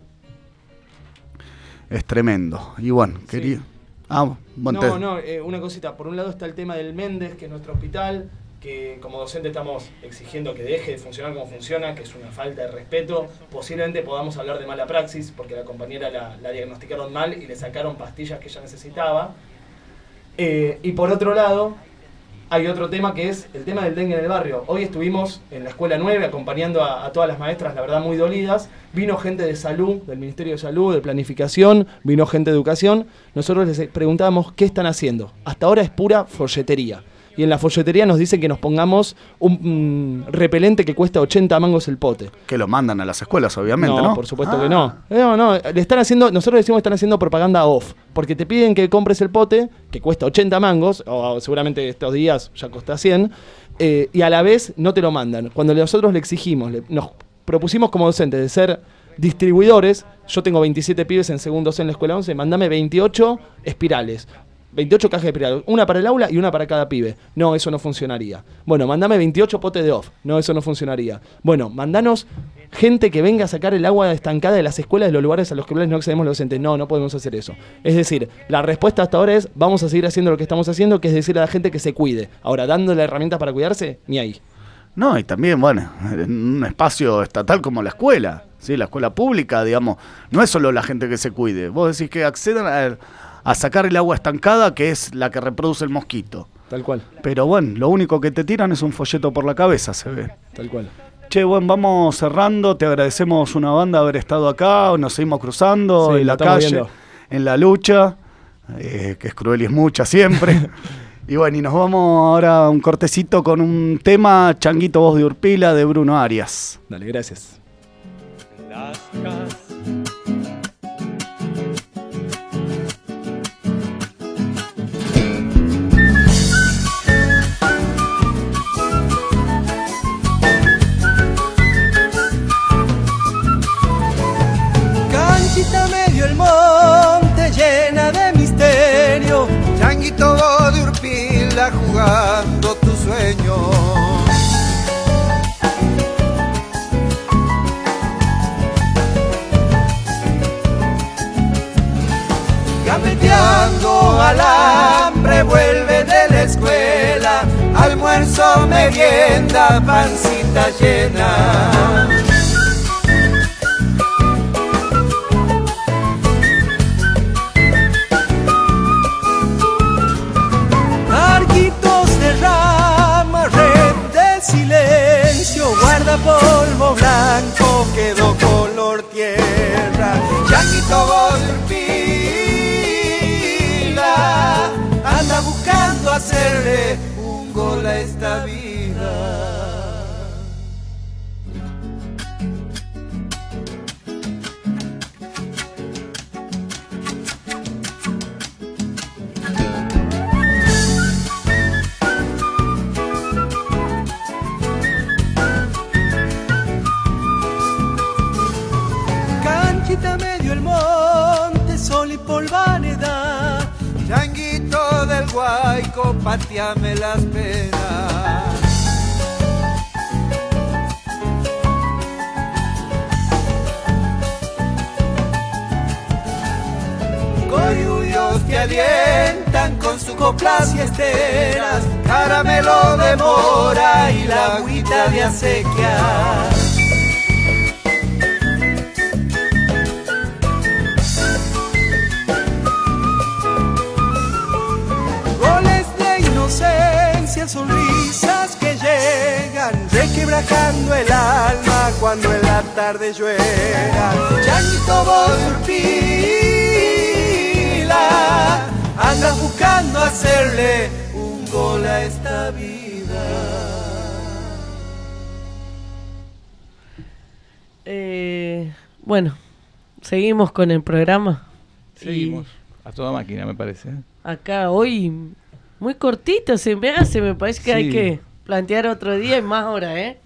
Es tremendo. Y bueno, sí. quería... una cosita. Por un lado está el tema del Méndez, que es nuestro hospital, que como docente estamos exigiendo que deje de funcionar como funciona, que es una falta de respeto. Posiblemente podamos hablar de mala praxis, porque la compañera la diagnosticaron mal y le sacaron pastillas que ella necesitaba. Y por otro lado, hay otro tema que es el tema del dengue en el barrio. Hoy estuvimos en la Escuela 9 acompañando a todas las maestras, la verdad muy dolidas. Vino gente de salud, del Ministerio de Salud, de Planificación, vino gente de Educación. Nosotros les preguntábamos qué están haciendo. Hasta ahora es pura folletería. Y en la folletería nos dicen que nos pongamos un repelente que cuesta 80 mangos el pote. Que lo mandan a las escuelas, obviamente, ¿no? No, por supuesto que no. No, le están haciendo, nosotros decimos que están haciendo propaganda off, porque te piden que compres el pote, que cuesta 80 mangos, o seguramente estos días ya cuesta 100, y a la vez no te lo mandan. Cuando nosotros le exigimos, nos propusimos como docentes de ser distribuidores, yo tengo 27 pibes en segundo C en la escuela 11, mandame 28 espirales. 28 cajas de espirales, una para el aula y una para cada pibe. No, eso no funcionaría. Bueno, mandame 28 potes de off. No, eso no funcionaría. Bueno, mandanos gente que venga a sacar el agua estancada de las escuelas, de los lugares a los que no accedemos los docentes. No, no podemos hacer eso. Es decir, la respuesta hasta ahora es, vamos a seguir haciendo lo que estamos haciendo, que es decir a la gente que se cuide. Ahora, dándole herramientas para cuidarse, ni ahí. No, y también, bueno, en un espacio estatal como la escuela, ¿sí? La escuela pública, digamos, no es solo la gente que se cuide. Vos decís que accedan a sacar el agua estancada, que es la que reproduce el mosquito. Tal cual. Pero bueno, lo único que te tiran es un folleto por la cabeza, se ve. Tal cual. Che, bueno, vamos cerrando. Te agradecemos una banda haber estado acá. Nos seguimos cruzando sí, en la calle, viendo. En la lucha, que es cruel y es mucha siempre. Y bueno, y nos vamos ahora a un cortecito con un tema, Changuito Voz de Urpila, de Bruno Arias. Dale, gracias. Canchita medio el monte llena de misterio, Changuito Voz de Urpila jugando tu sueño. Gambeteando al hambre vuelve de la escuela, almuerzo, merienda, pancita llena. Arquitos de rama, red de silencio, guarda polvo blanco, quedó color tierra. Changuito Voz de Urpila anda buscando hacerle un gol a esta vida. agüita medio el monte, sol y polvareda. Changuito del Guayco, pateame las penas. Coyuyos que alientan con sus coplas y esteras, caramelo de mora y la agüita de acequia. Goles de inocencia, sonrisas que llegan, requebrajando el alma cuando en la tarde llueva. Changuito Bosurpila, anda buscando hacerle un gol a esta vida. Bueno, seguimos con el programa. Seguimos a toda máquina, me parece. Acá hoy muy cortito se me hace, me parece que hay que plantear otro día y más horas, ¿eh?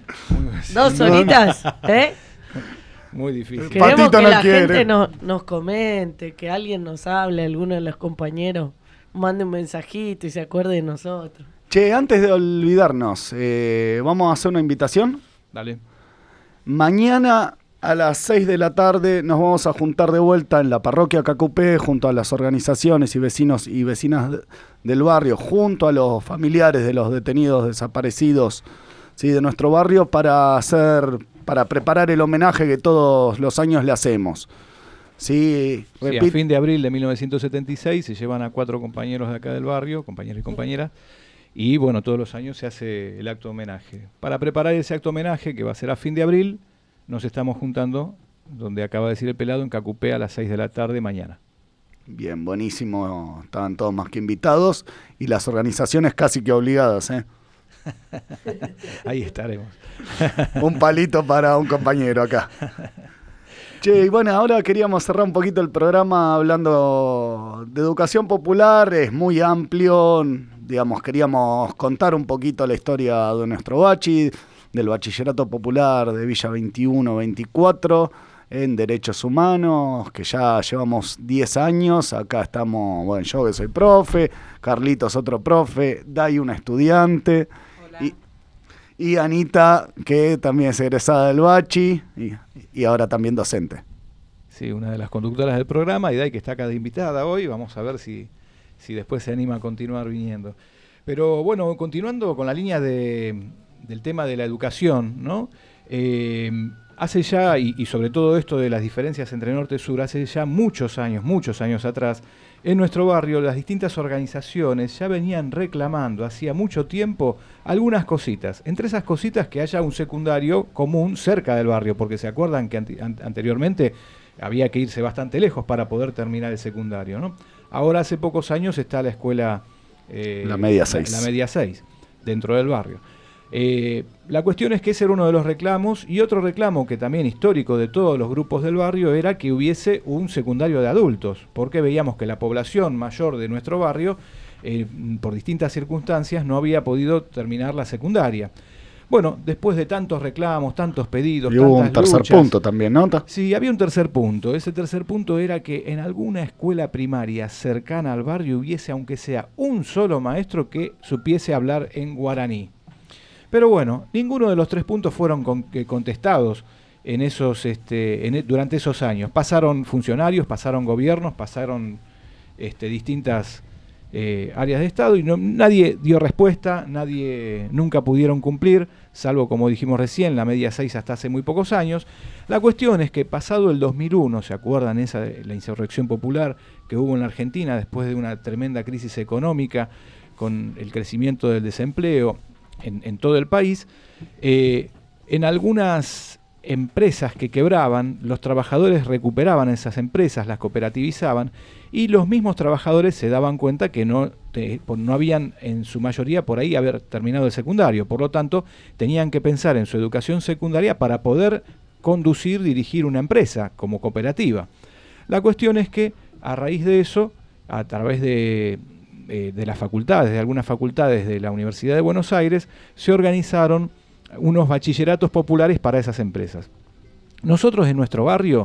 2 horitas, ¿eh? Muy difícil. Queremos que la gente nos comente, que alguien nos hable, alguno de los compañeros mande un mensajito y se acuerde de nosotros. Che, antes de olvidarnos, vamos a hacer una invitación. Dale. Mañana a las 6 de la tarde nos vamos a juntar de vuelta en la parroquia Cacupé junto a las organizaciones y vecinos y vecinas del barrio, junto a los familiares de los detenidos desaparecidos, ¿sí?, de nuestro barrio, para preparar el homenaje que todos los años le hacemos. Sí, a fin de abril de 1976 se llevan a 4 compañeros de acá del barrio, compañeros y compañeras, y bueno, todos los años se hace el acto de homenaje. Para preparar ese acto de homenaje, que va a ser a fin de abril, nos estamos juntando, donde acaba de decir el pelado, en Cacupé a las 6 de la tarde mañana. Bien, buenísimo, estaban todos más que invitados y las organizaciones casi que obligadas, ¿eh? Ahí estaremos. Un palito para un compañero acá. Che, y bueno, ahora queríamos cerrar un poquito el programa hablando de educación popular. Es muy amplio, digamos, queríamos contar un poquito la historia de nuestro bachi, del Bachillerato Popular de Villa 21-24 en Derechos Humanos, que ya llevamos 10 años. Acá estamos, bueno, yo que soy profe, Carlitos otro profe, Day una estudiante, y Anita, que también es egresada del Bachi y ahora también docente. Sí, una de las conductoras del programa, y Day, que está acá de invitada hoy. Vamos a ver si después se anima a continuar viniendo. Pero bueno, continuando con la línea del tema de la educación, ¿no? Hace ya, y sobre todo esto de las diferencias entre norte y sur, hace ya muchos años atrás, en nuestro barrio las distintas organizaciones ya venían reclamando hacía mucho tiempo algunas cositas. Entre esas cositas, que haya un secundario común cerca del barrio, porque se acuerdan que anteriormente había que irse bastante lejos para poder terminar el secundario, ¿no? Ahora, hace pocos años, está la escuela... la Media 6. La Media 6, dentro del barrio. La cuestión es que ese era uno de los reclamos, y otro reclamo que también histórico de todos los grupos del barrio era que hubiese un secundario de adultos, porque veíamos que la población mayor de nuestro barrio, por distintas circunstancias, no había podido terminar la secundaria. Bueno, después de tantos reclamos, tantos pedidos, y hubo un tercer punto también, ¿no? Sí, había un tercer punto. Ese tercer punto era que en alguna escuela primaria cercana al barrio hubiese, aunque sea un solo maestro que supiese hablar en guaraní. Pero bueno, ninguno de los 3 puntos fueron contestados en esos, durante esos años. Pasaron funcionarios, pasaron gobiernos, pasaron distintas áreas de Estado, y nadie dio respuesta, nunca pudieron cumplir, salvo, como dijimos recién, la Media 6 hasta hace muy pocos años. La cuestión es que pasado el 2001, ¿se acuerdan la insurrección popular que hubo en la Argentina después de una tremenda crisis económica, con el crecimiento del desempleo en todo el país? En algunas empresas que quebraban, los trabajadores recuperaban esas empresas, las cooperativizaban, y los mismos trabajadores se daban cuenta que no habían, en su mayoría, por ahí haber terminado el secundario. Por lo tanto, tenían que pensar en su educación secundaria para poder dirigir una empresa como cooperativa. La cuestión es que, a raíz de eso, a través de las facultades, de algunas facultades de la Universidad de Buenos Aires, se organizaron unos bachilleratos populares para esas empresas. Nosotros en nuestro barrio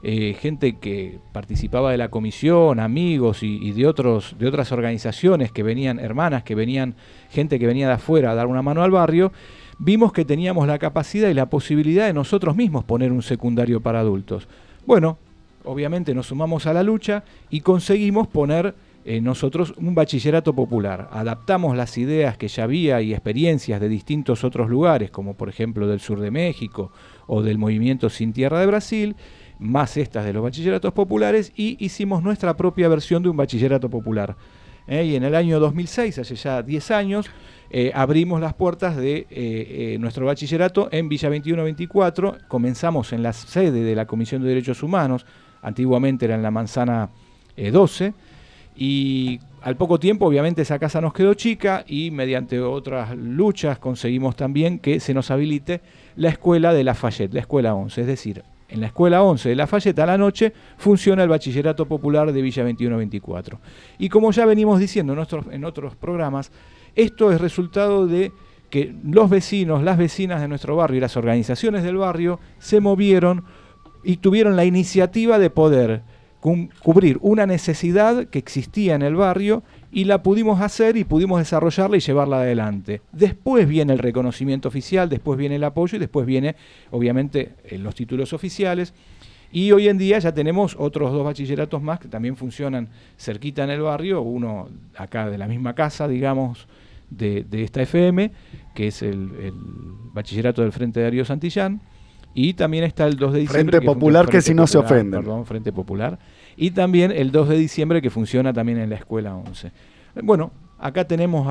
gente que participaba de la comisión, amigos y de otras organizaciones que venían, hermanas que venían, gente que venía de afuera a dar una mano al barrio, vimos que teníamos la capacidad y la posibilidad de nosotros mismos poner un secundario para adultos. Bueno, obviamente nos sumamos a la lucha y conseguimos poner nosotros un bachillerato popular. Adaptamos las ideas que ya había y experiencias de distintos otros lugares, como por ejemplo del sur de México o del movimiento Sin Tierra de Brasil, más estas de los bachilleratos populares, y hicimos nuestra propia versión de un bachillerato popular. Y en el año 2006, hace ya 10 años, abrimos las puertas de nuestro bachillerato en Villa 2124. Comenzamos en la sede de la Comisión de Derechos Humanos, antiguamente era en la Manzana 12, y al poco tiempo obviamente esa casa nos quedó chica y mediante otras luchas conseguimos también que se nos habilite la escuela de Lafayette, la escuela 11, es decir, en la escuela 11 de Lafayette a la noche funciona el bachillerato popular de Villa 2124. Y como ya venimos diciendo en otros programas, esto es resultado de que los vecinos, las vecinas de nuestro barrio y las organizaciones del barrio se movieron y tuvieron la iniciativa de poder cubrir una necesidad que existía en el barrio y la pudimos hacer y pudimos desarrollarla y llevarla adelante. Después viene el reconocimiento oficial, después viene el apoyo y después viene, obviamente, los títulos oficiales. Y hoy en día ya tenemos otros 2 bachilleratos más que también funcionan cerquita en el barrio, uno acá de la misma casa, digamos, de esta FM, que es el bachillerato del Frente Darío Santillán. Y también está el 2 de diciembre. Frente Popular, que si no se ofenden. Perdón, Frente Popular. Y también el 2 de diciembre que funciona también en la Escuela 11. Bueno, acá tenemos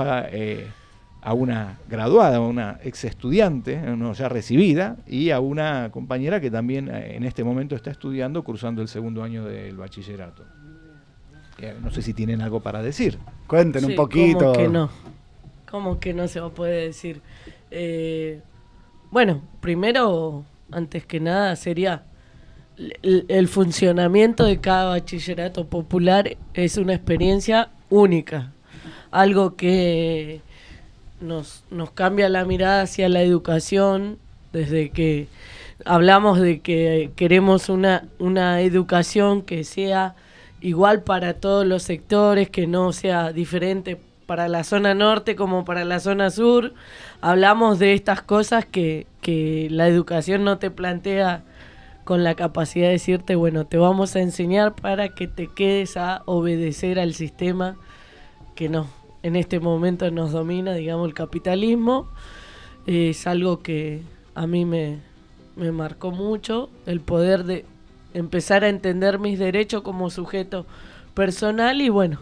a una graduada, una ex estudiante, no ya recibida, y a una compañera que también en este momento está estudiando, cursando el 2º año del bachillerato. No sé si tienen algo para decir. Cuenten un poquito. ¿Cómo que no? ¿Cómo que no se va a poder decir? Bueno, primero, antes que nada, sería el funcionamiento de cada bachillerato popular es una experiencia única, algo que nos cambia la mirada hacia la educación, desde que hablamos de que queremos una educación que sea igual para todos los sectores, que no sea diferente para la zona norte como para la zona sur. Hablamos de estas cosas que la educación no te plantea con la capacidad de decirte, bueno, te vamos a enseñar para que te quedes a obedecer al sistema que no, en este momento nos domina, digamos, el capitalismo. Es algo que a mí me marcó mucho, el poder de empezar a entender mis derechos como sujeto personal y bueno,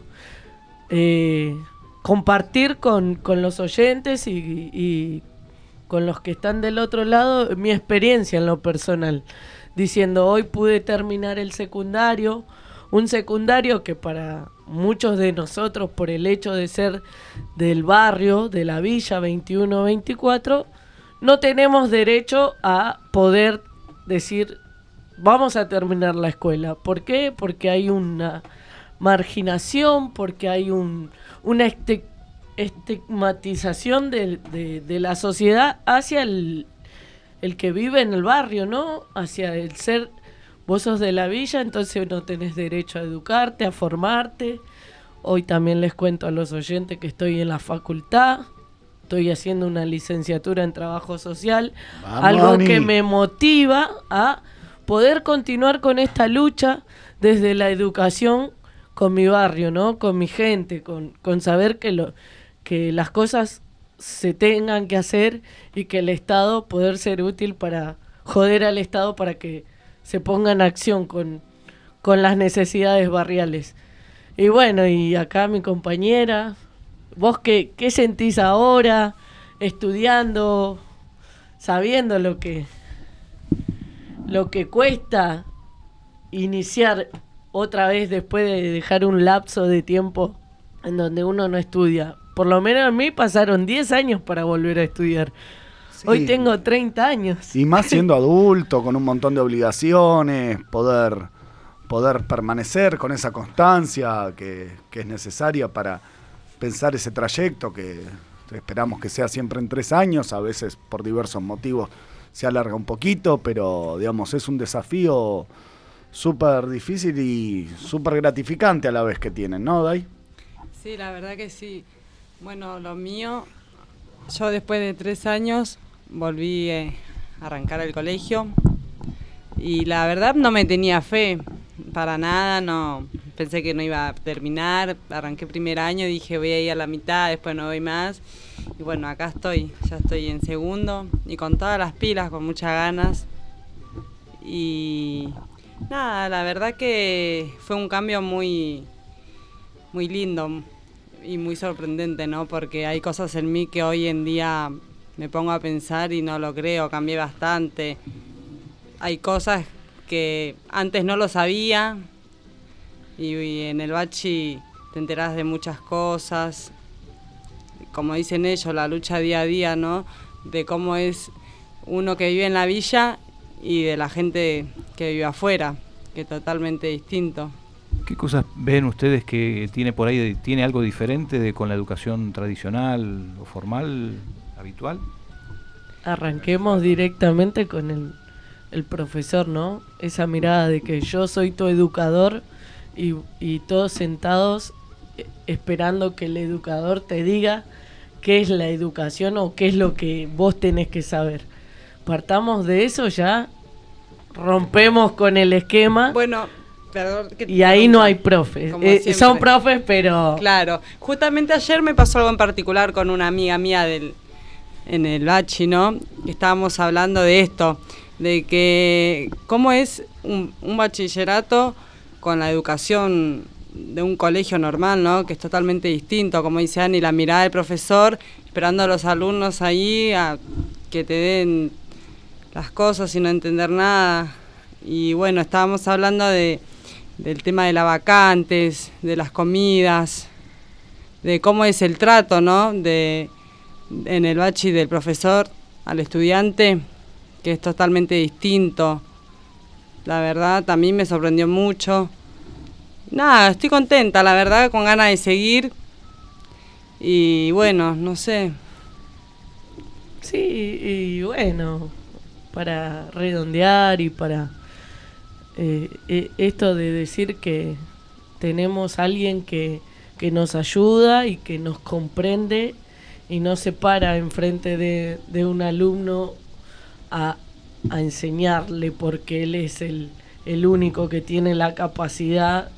compartir con los oyentes y con los que están del otro lado mi experiencia en lo personal, diciendo hoy pude terminar el secundario, un secundario que para muchos de nosotros por el hecho de ser del barrio, de la Villa 2124, no tenemos derecho a poder decir vamos a terminar la escuela. ¿Por qué? Porque hay una marginación, porque hay una estigmatización de la sociedad hacia el que vive en el barrio, ¿no? Hacia el ser, vos sos de la villa, entonces no tenés derecho a educarte, a formarte. Hoy también les cuento a los oyentes que estoy en la facultad, estoy haciendo una licenciatura en trabajo social, algo que me motiva a poder continuar con esta lucha desde la educación con mi barrio, ¿no? Con mi gente, con saber que las cosas se tengan que hacer y que el Estado poder ser útil para joder al Estado para que se ponga en acción con las necesidades barriales. Y bueno, y acá mi compañera, vos qué sentís ahora, estudiando, sabiendo lo que cuesta iniciar otra vez después de dejar un lapso de tiempo en donde uno no estudia. Por lo menos a mí pasaron 10 años para volver a estudiar. Sí. Hoy tengo 30 años. Y más siendo adulto, con un montón de obligaciones, poder permanecer con esa constancia que es necesaria para pensar ese trayecto que esperamos que sea siempre en 3 años, a veces por diversos motivos se alarga un poquito, pero digamos es un desafío súper difícil y súper gratificante a la vez que tienen, ¿no, Day? Sí, la verdad que sí. Bueno, lo mío, yo después de 3 años volví a arrancar el colegio y la verdad no me tenía fe, para nada, no pensé que no iba a terminar, arranqué primer año, dije voy a ir a la mitad, después no voy más y bueno, acá estoy, ya estoy en segundo y con todas las pilas, con muchas ganas y nada, la verdad que fue un cambio muy lindo y muy sorprendente, ¿no? Porque hay cosas en mí que hoy en día me pongo a pensar y no lo creo, cambié bastante. Hay cosas que antes no lo sabía y en el bachi te enterás de muchas cosas. Como dicen ellos, la lucha día a día, ¿no? De cómo es uno que vive en la villa y de la gente que vive afuera, que es totalmente distinto. ¿Qué cosas ven ustedes que tiene por ahí, tiene algo diferente con la educación tradicional o formal, habitual? Arranquemos directamente con el profesor, ¿no? Esa mirada de que yo soy tu educador y todos sentados esperando que el educador te diga qué es la educación o qué es lo que vos tenés que saber. Partamos de eso, ya rompemos con el esquema. Bueno, perdón, y ahí no hay profes. Son profes, pero... Claro. Justamente ayer me pasó algo en particular con una amiga mía en el bachi, ¿no? Estábamos hablando de esto, de que cómo es un bachillerato con la educación de un colegio normal, ¿no? Que es totalmente distinto, como dice Ani, la mirada del profesor, esperando a los alumnos ahí a que te den las cosas sin no entender nada. Y bueno, estábamos hablando del tema de las vacantes, de las comidas, de cómo es el trato, ¿no? En el bachi del profesor al estudiante, que es totalmente distinto. La verdad, también me sorprendió mucho. Nada, estoy contenta, la verdad, con ganas de seguir. Y bueno, no sé. Sí, y bueno, para redondear y para esto de decir que tenemos a alguien que nos ayuda y que nos comprende y no se para enfrente de un alumno a enseñarle porque él es el único que tiene la capacidad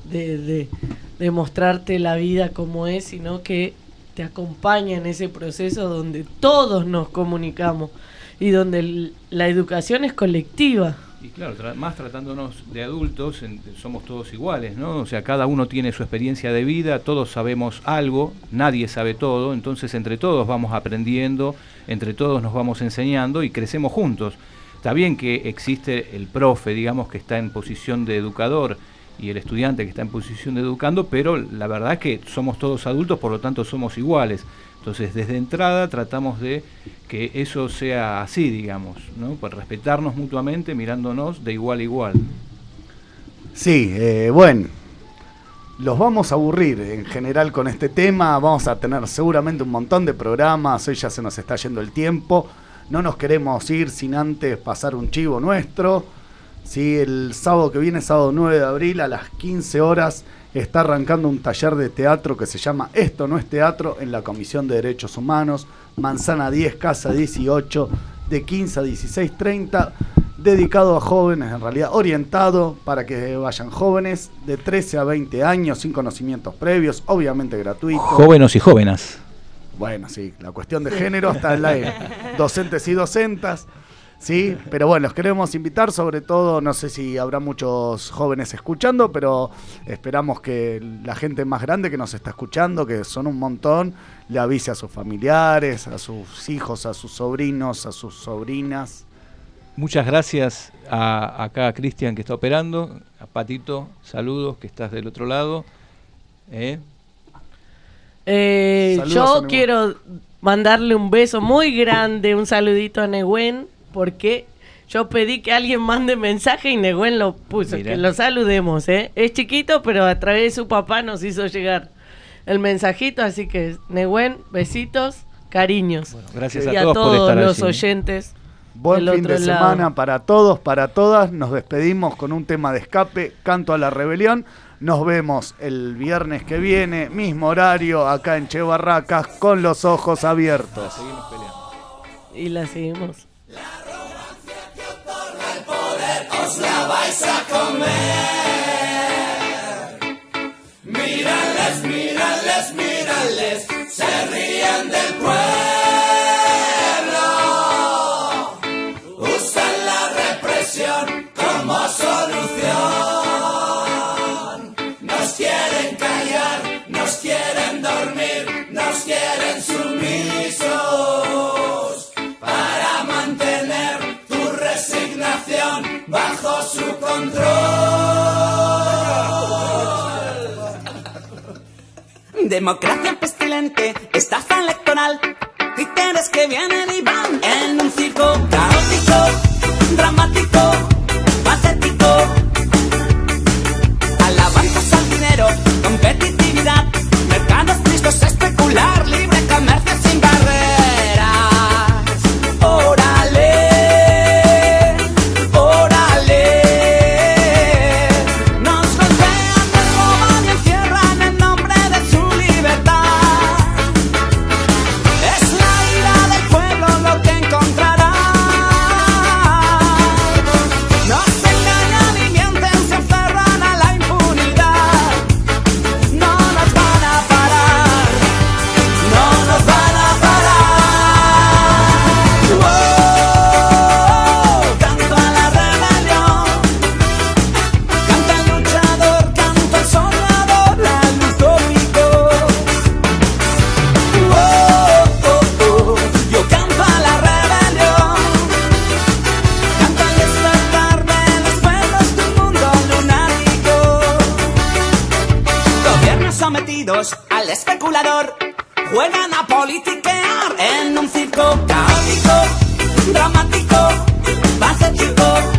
de mostrarte la vida como es, sino que te acompaña en ese proceso donde todos nos comunicamos y donde la educación es colectiva. Y claro, más tratándonos de adultos, somos todos iguales, ¿no? O sea, cada uno tiene su experiencia de vida, todos sabemos algo, nadie sabe todo, entonces entre todos vamos aprendiendo, entre todos nos vamos enseñando y crecemos juntos. Está bien que existe el profe, digamos, que está en posición de educador y el estudiante que está en posición de educando, pero la verdad es que somos todos adultos, por lo tanto somos iguales. Entonces, desde entrada tratamos de que eso sea así, digamos, ¿no? Pues respetarnos mutuamente, mirándonos de igual a igual. Sí, bueno, los vamos a aburrir en general con este tema, vamos a tener seguramente un montón de programas, hoy ya se nos está yendo el tiempo, no nos queremos ir sin antes pasar un chivo nuestro. Sí, el sábado que viene, sábado 9 de abril, a las 15 horas, está arrancando un taller de teatro que se llama Esto no es teatro, en la Comisión de Derechos Humanos, Manzana 10, Casa 18, de 15 a 16:30, dedicado a jóvenes, en realidad orientado para que vayan jóvenes de 13 a 20 años, sin conocimientos previos, obviamente gratuito. Jóvenes y jóvenes. Bueno, sí, la cuestión de género está en la docentes y docentas. Sí, pero bueno, los queremos invitar, sobre todo, no sé si habrá muchos jóvenes escuchando, pero esperamos que la gente más grande que nos está escuchando, que son un montón, le avise a sus familiares, a sus hijos, a sus sobrinos, a sus sobrinas. Muchas gracias acá a Cristian que está operando, a Patito, saludos que estás del otro lado. Yo quiero mandarle un beso muy grande, un saludito a Nehuen, porque yo pedí que alguien mande mensaje y Nehuen lo puso. Mirá. Que lo saludemos, Es chiquito, pero a través de su papá nos hizo llegar el mensajito, así que Nehuen, besitos, cariños. Bueno, gracias y a todos por estar los allí. Oyentes. Buen fin de semana para todos, para todas. Nos despedimos con un tema de escape, Canto a la Rebelión. Nos vemos el viernes que viene, mismo horario, acá en Che Barracas, con los ojos abiertos. La seguimos peleando. Y la seguimos. La arrogancia que otorga el poder, os la vais a comer. Mírales, mírales, mírales, se ríen del pueblo. Usan la represión como solución. Nos quieren callar, nos quieren dormir, nos quieren sumisos para mantener tu resignación bajo su control. Democracia pestilente, estafa electoral, títeres que vienen y van en un circo caótico, dramático, patético. Alabanzas al dinero, competitividad, mercados tristes, especular, libre comercio sin barreras. Órale, órale. Nos golpean, nos roban y encierran en nombre de su libertad. Es la ira del pueblo lo que encontrará. Nos engañan y mienten, se aferran a la impunidad. No nos van a parar, no nos van a parar. ¡Wow! Canto a la rebelión, canta el luchador, canto el soñador, la luz cómico. ¡Wow! Yo canto a la rebelión, canto el despertar de los pueblos de un mundo lunático. Gobiernos sometidos al especulador juegan a politiquear en un circo caótico, dramático, patético.